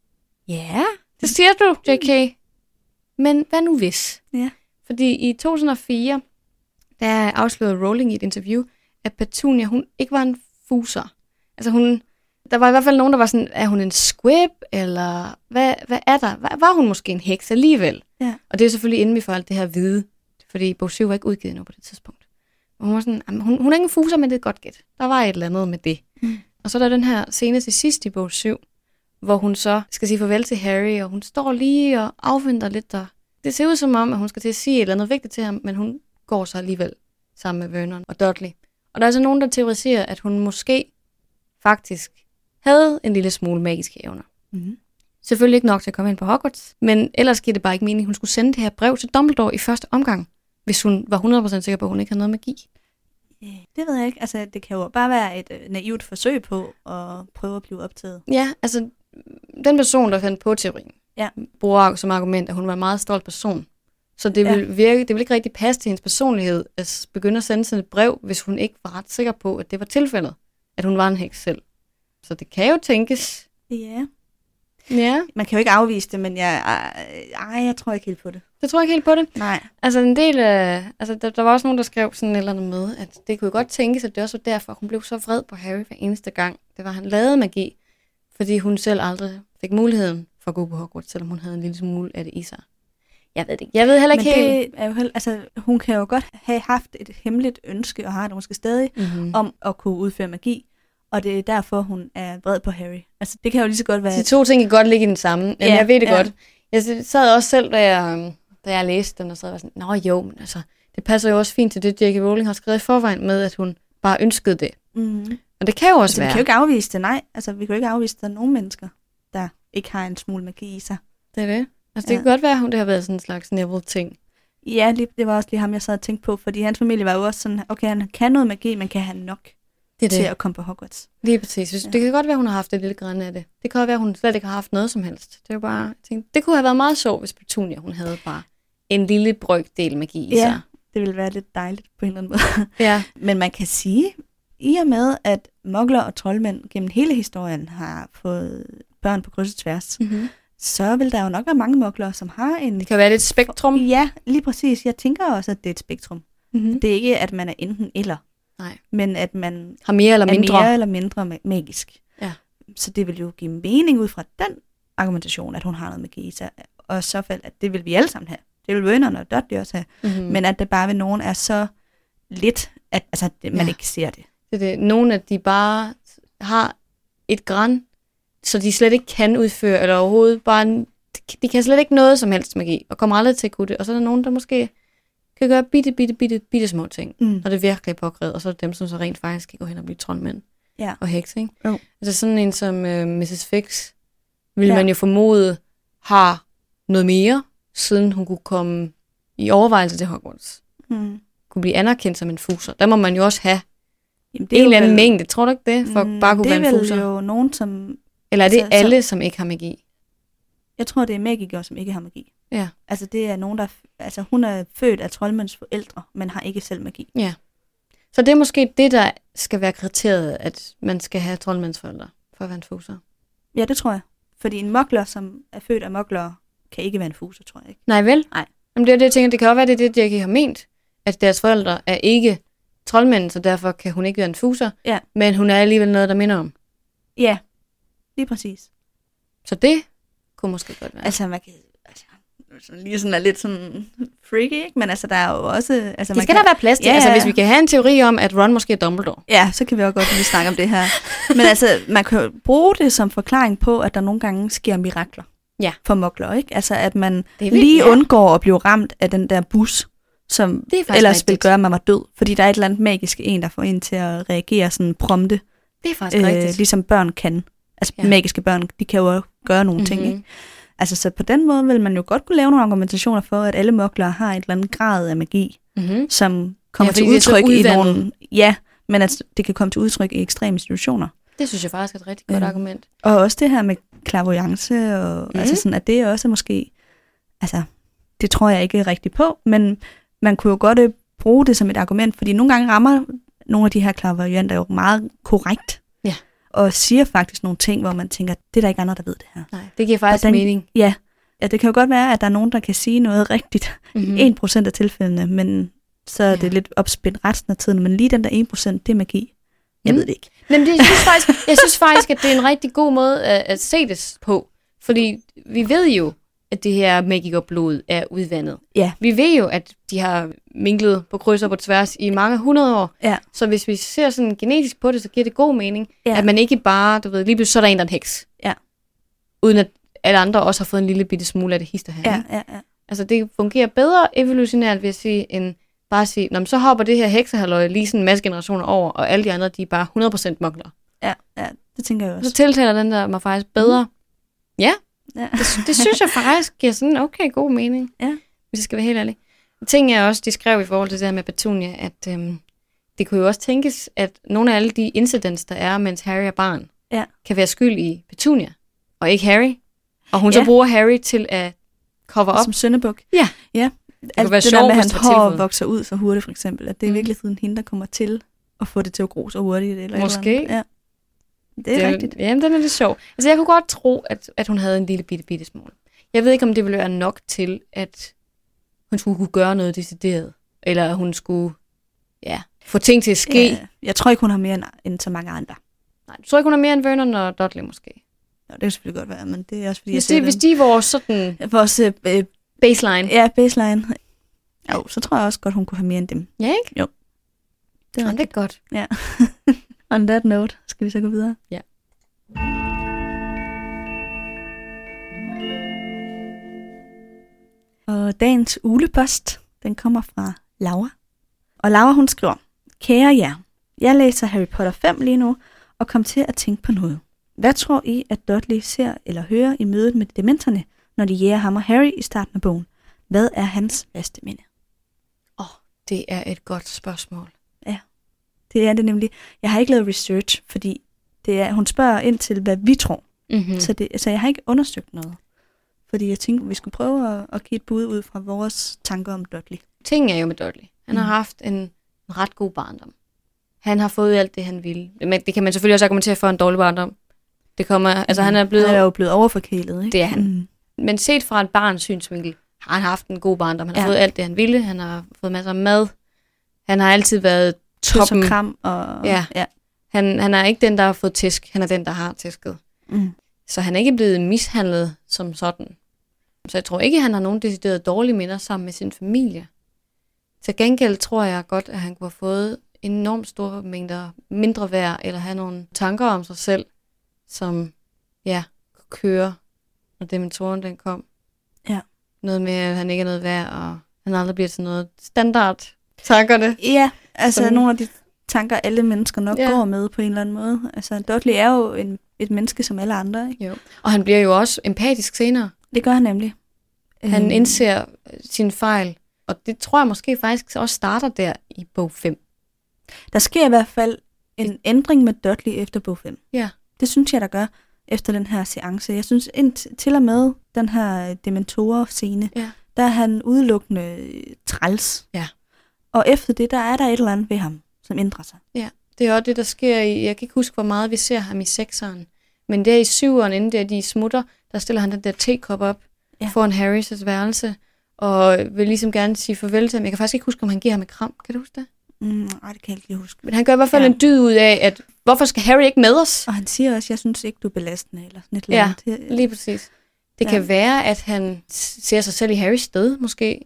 ja, det siger du, J.K. Men hvad nu hvis? Ja. Fordi i 2004, der afslørede Rowling i et interview, at Petunia, hun ikke var en fuser. Altså der var i hvert fald nogen, der var sådan, er hun en squib, eller hvad er der? Var hun måske en heks alligevel? Ja. Og det er selvfølgelig inden vi får alt det her at vide, fordi bog 7 var ikke udgivet endnu på det tidspunkt. Og hun var sådan, hun er ikke en fuser, men det er et godt gæt. Der var et eller andet med det. Og så er der den her scene til sidst i bog 7, hvor hun så skal sige farvel til Harry, og hun står lige og afventer lidt der. Det ser ud som om, at hun skal til at sige et eller andet vigtigt til ham, men hun går så alligevel sammen med Vernon og Dudley. Og der er altså nogen, der teoriserer, at hun måske faktisk havde en lille smule magiske evner. Selvfølgelig ikke nok til at komme ind på Hogwarts, men ellers giver det bare ikke mening, at hun skulle sende det her brev til Dumbledore i første omgang, hvis hun var 100% sikker på, at hun ikke havde noget magi. Det ved jeg ikke. Altså, det kan jo bare være et naivt forsøg på at prøve at blive optaget. Ja, altså, den person, der fandt på teorien, bruger som argument, at hun var en meget stolt person. Så det vil ikke rigtig passe til hendes personlighed at begynde at sende sådan et brev, hvis hun ikke var ret sikker på, at det var tilfældet, at hun var en heks selv. Så det kan jo tænkes. Ja. Ja. Man kan jo ikke afvise det, men jeg tror ikke helt på det. Jeg tror ikke helt på det? Nej. Altså en del af... Altså der var også nogen, der skrev sådan et eller andet med, at det kunne jo godt tænkes, at det også var derfor, hun blev så vred på Harry hver eneste gang. Det var, han lavede magi, fordi hun selv aldrig fik muligheden for at gå på Hogwarts, selvom hun havde en lille smule af det i sig. Jeg ved det ikke. Jeg ved heller ikke helt... Det er jo altså, hun kan jo godt have haft et hemmeligt ønske, og har det måske stadig, om at kunne udføre magi. Og det er derfor, hun er vred på Harry. Altså, det kan jo lige så godt være... De to ting kan godt ligge i den samme. Jamen, jeg ved det godt. Jeg sad også selv, da jeg læste den, og så var sådan, nå jo, men altså, det passer jo også fint til det, J.K. Rowling har skrevet i forvejen med, at hun bare ønskede det. Og det kan jo også være. Vi kan jo ikke afvise det, nej. Altså, vi kan jo ikke afvise, at der er nogle mennesker, der ikke har en smule magi i sig. Det er det. Altså, det kan godt være, at det har været sådan en slags Neville-ting. Ja, det var også lige ham, jeg sad og tænkte på, fordi hans familie var jo også sådan, okay, han kan noget magi, men kan han nok til at komme på Hogwarts? Lige præcis. Det kan godt være, hun har haft et lille græn af det. Det kan godt være, hun slet ikke har haft noget som helst. Det er bare, jeg tænkte, det kunne have været meget sjovt, hvis Petunia, hun havde bare en lille brøkdel magi i sig. Ja, det ville være lidt dejligt på en eller anden måde. Ja. Men man kan sige, i og med, at mugler og troldmænd gennem hele historien har fået børn på kryds og tværs, så vil der jo nok være mange mugler, som har en... Det kan være lidt spektrum. Ja, lige præcis. Jeg tænker også, at det er et spektrum. Det er ikke, at man er enten eller. Nej. Men at man har mere eller mindre magisk. Ja. Så det vil jo give mening ud fra den argumentation, at hun har noget magi i sig. Og så fald, at det vil vi alle sammen have. Det vil Vernon og Dudley også have. Mm-hmm. Men at det bare ved nogen er så lidt, at man ikke ser det. Det er nogle af de bare har et gran, så de slet ikke kan udføre, eller overhovedet bare, de kan slet ikke noget som helst magi, og kommer aldrig til at kunne det. Og så er der nogen, der måske kan gøre bitte små ting, når det virkelig er påkrævet, og så er det dem, som så rent faktisk kan gå hen og blive troldmænd og heks, ikke? Altså sådan en som Mrs. Fix, vil man jo formode, har noget mere, siden hun kunne komme i overvejelse til Hogwarts. Kunne blive anerkendt som en fuser. Der må man jo også have en eller anden mængde. Tror du ikke det? For at bare kunne være en fuser? Det er jo nogen, som... Eller er det alle, som ikke har magi? Jeg tror, det er magikere, som ikke har magi. Ja. Altså det er nogen, der... Altså hun er født af troldmænds forældre, men har ikke selv magi. Ja. Så det er måske det, der skal være kriteriet, at man skal have troldmænds forældre for at være en fuser. Ja, det tror jeg. Fordi en mugler, som er født af muglere, kan ikke være en fuser, tror jeg ikke. Nej, vel? Nej. Jamen det er det, jeg tænker, det kan også være, det er det, Jackie har ment, at deres forældre er ikke troldmænd, så derfor kan hun ikke være en fuser, men hun er alligevel noget, der minder om. Ja, lige præcis. Så det kunne måske godt være. Altså, man kan... lige sådan er lidt sådan freaky, ikke? Men altså, der er jo også... Altså, det skal der være plads til. Ja. Altså, hvis vi kan have en teori om, at Ron måske er Dumbledore. Ja, så kan vi også godt lige snakke om det her. Men altså, man kan jo bruge det som forklaring på, at der nogle gange sker mirakler for mugler, ikke? Altså, at man undgår at blive ramt af den der bus, som ellers ville gøre, at man var død. Fordi der er et eller andet magisk en, der får en til at reagere sådan prompte. Det er faktisk rigtigt. Ligesom børn kan. Altså, magiske børn, de kan jo gøre nogle ting, ikke? Altså, så på den måde vil man jo godt kunne lave nogle argumentationer for, at alle muglere har et eller andet grad af magi, som kommer til udtryk i nogle... Ja, men at det kan komme til udtryk i ekstreme situationer. Det synes jeg faktisk er et rigtig godt argument. Og også det her med clairvoyance, og altså sådan, at det også måske... Altså, det tror jeg ikke rigtig på, men man kunne jo godt bruge det som et argument, fordi nogle gange rammer nogle af de her clairvoyanter jo meget korrekt. Ja. Og siger faktisk nogle ting, hvor man tænker, det er der ikke andre, der ved det her. Nej, det giver faktisk mening. Ja, det kan jo godt være, at der er nogen, der kan sige noget rigtigt. 1% af tilfældene, men så er det lidt opspændt resten af tiden. Men lige den der 1%, det er magi. Jeg ved det ikke. Men jeg synes faktisk, at det er en rigtig god måde at se det på. Fordi vi ved jo, at det her magikerblod er udvandet. Ja. Vi ved jo, at de har minklet på kryds og på tværs i mange 100 år. Ja. Så hvis vi ser sådan genetisk på det, så giver det god mening, at man ikke bare, du ved, lige pludselig så er der en, der er en heks. Ja. Uden at alle andre også har fået en lille bitte smule af det hister her. Ja. Altså det fungerer bedre evolutionært, vil jeg sige, end bare at sige, så hopper det her heksehalløj lige sådan en masse generationer over, og alle de andre, de er bare 100% mugler. Ja, det tænker jeg også. Så tiltaler den der mig faktisk bedre. Ja. Det synes jeg faktisk giver sådan okay god mening, hvis jeg skal være helt ærlig. Ting er også, de skrev i forhold til det her med Petunia, at det kunne jo også tænkes, at nogle af alle de incidents, der er, mens Harry er barn, kan være skyld i Petunia, og ikke Harry. Og hun så bruger Harry til at cover op. Som syndebuk. Ja. Alt det der med, at hans hår vokser ud så hurtigt, for eksempel. At det er virkelig sådan hende, der kommer til at få det til at gro så hurtigt. Eller måske. Eller ja. Det er rigtigt. Jamen, den er lidt sjov. Altså, jeg kunne godt tro, at hun havde en lille bitte smule. Jeg ved ikke, om det ville være nok til, at hun skulle kunne gøre noget decideret. Eller hun skulle, få ting til at ske. Ja, jeg tror ikke, hun har mere end så mange andre. Nej, du tror ikke, hun har mere end Vernon og Dudley måske? Nå, det kan selvfølgelig godt være, men det er også fordi, hvis de var sådan... Vores baseline. Ja, baseline. Jo, så tror jeg også godt, hun kunne have mere end dem. Ja, ikke? Jo. Det er godt. Ja. On that note, skal vi så gå videre? Ja. Og dagens ulepost, den kommer fra Laura. Og Laura, hun skriver, kære jer, jeg læser Harry Potter 5 lige nu, og kom til at tænke på noget. Hvad tror I, at Dudley ser eller hører i mødet med dementerne, når de jager ham og Harry i starten af bogen? Hvad er hans bedste minde? Det er et godt spørgsmål. Ja, det er det nemlig. Jeg har ikke lavet research, fordi hun spørger ind til, hvad vi tror. Mm-hmm. Så jeg har ikke undersøgt noget. Fordi jeg tænkte, vi skulle prøve at give et bud ud fra vores tanker om Dudley. Ting er jo med Dudley. Han har haft en ret god barndom. Han har fået alt det, han ville. Men det kan man selvfølgelig også argumentere for en dårlig barndom. Det kommer, altså han er jo blevet overforkælet, ikke? Det er han. Men set fra et barns synsvinkel, har han haft en god barndom. Han har fået alt det, han ville. Han har fået masser af mad. Han har altid været toppen. Kram og... Ja. Han er ikke den, der har fået tæsk. Han er den, der har tæsket. Så han er ikke blevet mishandlet som sådan. Så jeg tror ikke, han har nogen decideret dårlige minder sammen med sin familie. Til gengæld tror jeg godt, at han kunne have fået enormt store mængder mindre værd, eller have nogle tanker om sig selv, som kunne køre, når dementoren den kom. Ja. Noget med, at han ikke er noget værd, og han aldrig bliver til noget standard tankerne. Ja, altså nogle af de tanker, alle mennesker nok går med på en eller anden måde. Altså Dudley er jo et menneske som alle andre, ikke? Jo. Og han bliver jo også empatisk senere. Det gør han nemlig. Han indser sine fejl, og det tror jeg måske faktisk også starter der i bog 5. Der sker i hvert fald en ændring med Dudley efter bog 5. Ja. Det synes jeg, der gør efter den her seance. Jeg synes til og med den her dementorer-scene, der er han udelukkende træls. Ja. Og efter det, der er der et eller andet ved ham, som ændrer sig. Ja, det er også det, der sker i, jeg kan ikke huske, hvor meget vi ser ham i 6'eren, men der i 7'eren, inden der de smutter, der stiller han den der tekop op foran Harrys værelse, og vil ligesom gerne sige farvel til ham. Jeg kan faktisk ikke huske, om han giver ham et kram. Kan du huske det? Nej, det kan jeg ikke lige huske. Men han gør i hvert fald en dyd ud af, at hvorfor skal Harry ikke med os? Og han siger også, jeg synes ikke, du er belastende, eller sådan et eller andet. Ja, lige præcis. Det kan være, at han ser sig selv i Harrys sted, måske.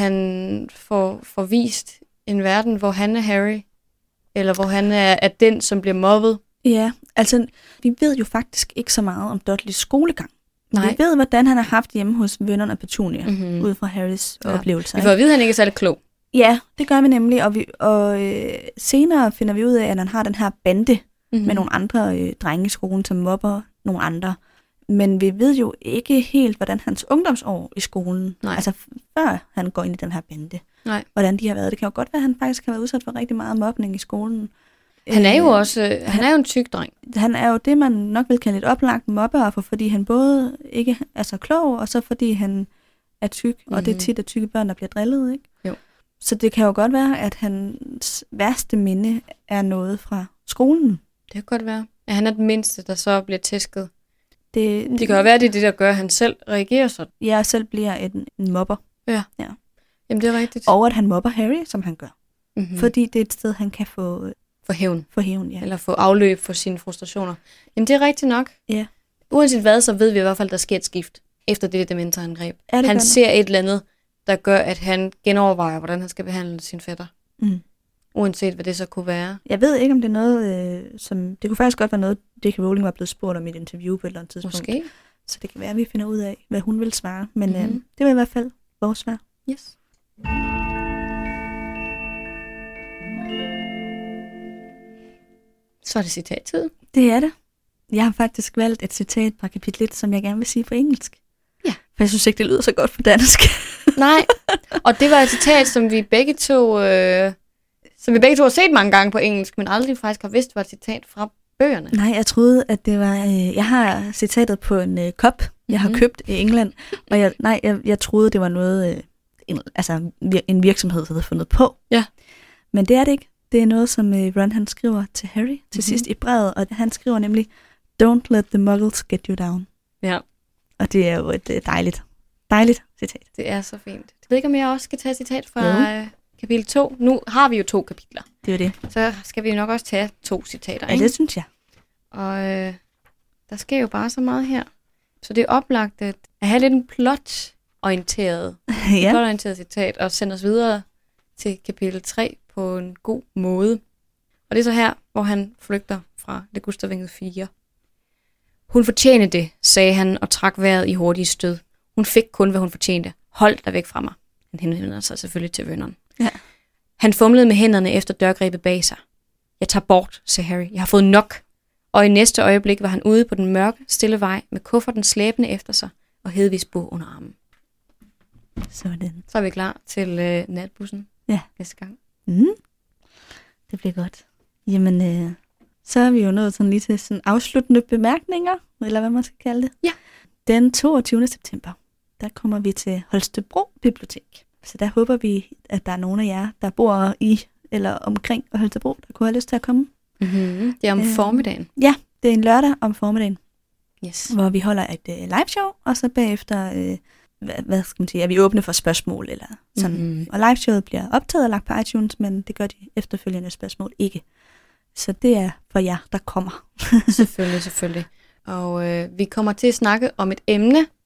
Han får vist en verden, hvor han er Harry, eller hvor han er den, som bliver mobbet. Ja, altså, vi ved jo faktisk ikke så meget om Dudleys skolegang. Nej. Vi ved, hvordan han har haft hjemme hos vennerne af Petunia, ud fra Harrys oplevelser. Vi får at vide, at han ikke er særlig klog. Ja, det gør vi nemlig, og senere finder vi ud af, at han har den her bande med nogle andre drenge i skolen, som mobber nogle andre. Men vi ved jo ikke helt, hvordan hans ungdomsår i skolen, altså før han går ind i den her bande, hvordan de har været. Det kan jo godt være, at han faktisk har været udsat for rigtig meget mobning i skolen. Han er jo også han er jo en tyk dreng. Han er jo det, man nok vil kalde et oplagt mobbeoffer, fordi han både ikke er så klog, og så fordi han er tyk, og det er tit, at tykke børn, der bliver drillet, ikke? Jo. Så det kan jo godt være, at hans værste minde er noget fra skolen. Det kan godt være. At han er den mindste, der så bliver tæsket. Det kan jo være, det er det, der gør, at han selv reagerer sådan. Ja, og selv bliver en mobber. Ja. Jamen, det er rigtigt. Og at han mobber Harry, som han gør. Fordi det er et sted, han kan få hævn. For hævn, ja. Eller få afløb for sine frustrationer. Jamen, det er rigtigt nok. Ja. Uanset hvad, så ved vi i hvert fald, der sker et skift efter det dementorangreb. Ja, han ser et eller andet, der gør, at han genovervejer, hvordan han skal behandle sin fætter. Uanset hvad det så kunne være. Jeg ved ikke, om det er noget, som... Det kunne faktisk godt være noget, J.K. Rowling var blevet spurgt om i et interview på et eller andet tidspunkt. Måske. Så det kan være, at vi finder ud af, hvad hun vil svare. Men det var i hvert fald vores svar. Yes. Så er det citat-tid. Det er det. Jeg har faktisk valgt et citat fra kapitel 1, som jeg gerne vil sige på engelsk. Ja. For jeg synes ikke, det lyder så godt på dansk. Nej, og det var et citat, som vi begge to har set mange gange på engelsk, men aldrig faktisk har vidst, var et citat fra bøgerne. Nej, jeg troede, at det var... jeg har citatet på en kop, jeg har købt i England, og jeg troede, det var noget... en virksomhed, der havde fundet på. Ja. Men det er det ikke. Det er noget, som Ron han skriver til Harry til sidst i brevet, og han skriver nemlig, "Don't let the muggles get you down." Ja. Og det er jo et dejligt citat. Det er så fint. Jeg ved ikke, om jeg også skal tage et citat fra kapitel 2. Nu har vi jo 2 kapitler. Det er det. Så skal vi jo nok også tage 2 citater, Ja, ikke? det synes jeg. Og der sker jo bare så meget her. Så det er oplagt at have lidt en plot-orienteret citat, og sende os videre til kapitel 3 på en god måde. Og det er så her, hvor han flygter fra Ligustervænget 4. Hun fortjente det, sagde han og trak vejret i hurtige stød. Hun fik kun, hvad hun fortjente. Hold dig væk fra mig. Han henvender sig selvfølgelig til Vernon. Ja. Han fumlede med hænderne efter dørgrebet bag sig. Jeg tager bort, sagde Harry. Jeg har fået nok. Og i næste øjeblik var han ude på den mørke, stille vej med kufferten slæbende efter sig og Hedvigs bog under armen. Sådan. Så er vi klar til natbussen næste gang. Det bliver godt. Jamen, så er vi jo nået sådan lige til sådan afsluttende bemærkninger, eller hvad man skal kalde det. Ja. Den 22. september, der kommer vi til Holstebro Bibliotek. Så der håber vi, at der er nogle af jer, der bor i eller omkring Holstebro, der kunne have lyst til at komme. Det er om formiddagen. Ja, det er en lørdag om formiddagen. Yes. Hvor vi holder et live show, og så bagefter, hvad skal man sige, er vi åbne for spørgsmål eller sådan. Og live showet bliver optaget og lagt på iTunes, men det gør de efterfølgende spørgsmål ikke. Så det er for jer, der kommer. Selvfølgelig. Og vi kommer til at snakke om et emne,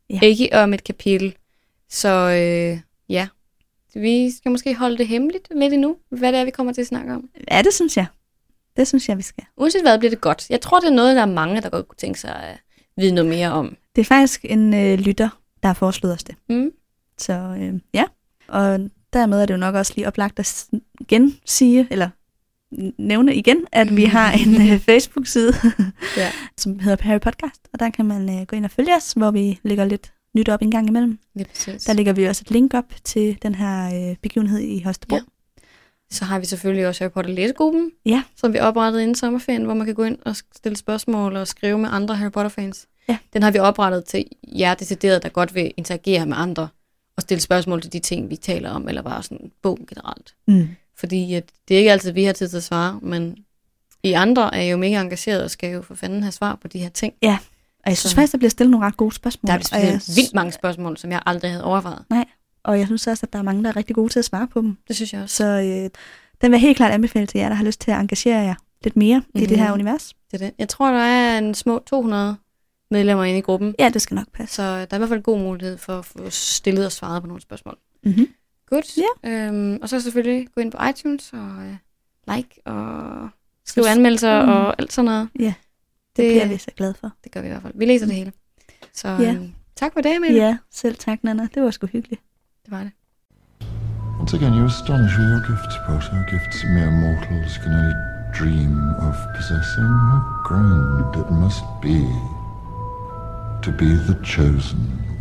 Ja. Ikke om et kapitel. Så ja, vi skal måske holde det hemmeligt lidt endnu, hvad det er, vi kommer til at snakke om. Ja, det synes jeg. Det synes jeg, vi skal. Uanset hvad, bliver det godt. Jeg tror, det er noget, der er mange, der godt kunne tænke sig at vide noget mere om. Det er faktisk en lytter, der har foreslået os det. Mm. Så ja, og dermed er det jo nok også lige oplagt at gensige, eller nævne igen, at vi har en Facebook-side, Ja. som hedder Harry Podcast, og der kan man gå ind og følge os, hvor vi lægger lidt nyt op en gang imellem. Lige præcis. Der lægger vi også et link op til den her begivenhed i Holstebro. Ja. Så har vi selvfølgelig også Harry Potter læsegruppen, Ja. som vi oprettede inden sommerferien, hvor man kan gå ind og stille spørgsmål og skrive med andre Harry Potter-fans. Ja. Den har vi oprettet til jer decideret, der godt vil interagere med andre og stille spørgsmål til de ting, vi taler om, eller bare sådan bogen generelt. Mm. Fordi at det er ikke altid, vi har tid til at svare, men I andre er jo mega engagerede og skal jo for fanden have svar på de her ting. Ja, og jeg synes Så- faktisk, der bliver stillet nogle ret gode spørgsmål. Der er og specielt vildt mange spørgsmål, som jeg aldrig havde overvejet. Og jeg synes også, at der er mange, der er rigtig gode til at svare på dem. Det synes jeg også. Så den vil jeg helt klart anbefale til jer, der har lyst til at engagere jer lidt mere i det her univers. Det er det. Jeg tror, der er en små 200 medlemmer inde i gruppen. Ja, det skal nok passe. Så der er i hvert fald god mulighed for at få stillet og svaret på nogle spørgsmål. Mm-hmm. Godt. Ja. Og så selvfølgelig gå ind på iTunes og like og skrive anmeldelser og alt sådan noget. Ja, det bliver vi så glade for. Det gør vi i hvert fald. Vi læser det hele. Så Ja. tak for det, Amalie. Ja, selv tak, Nana. Det var sgu hyggeligt. Det var det. Once again, you astonish with your gifts, Potter. Gifts mere mortals can only dream of possessing. How grand it must be to be the chosen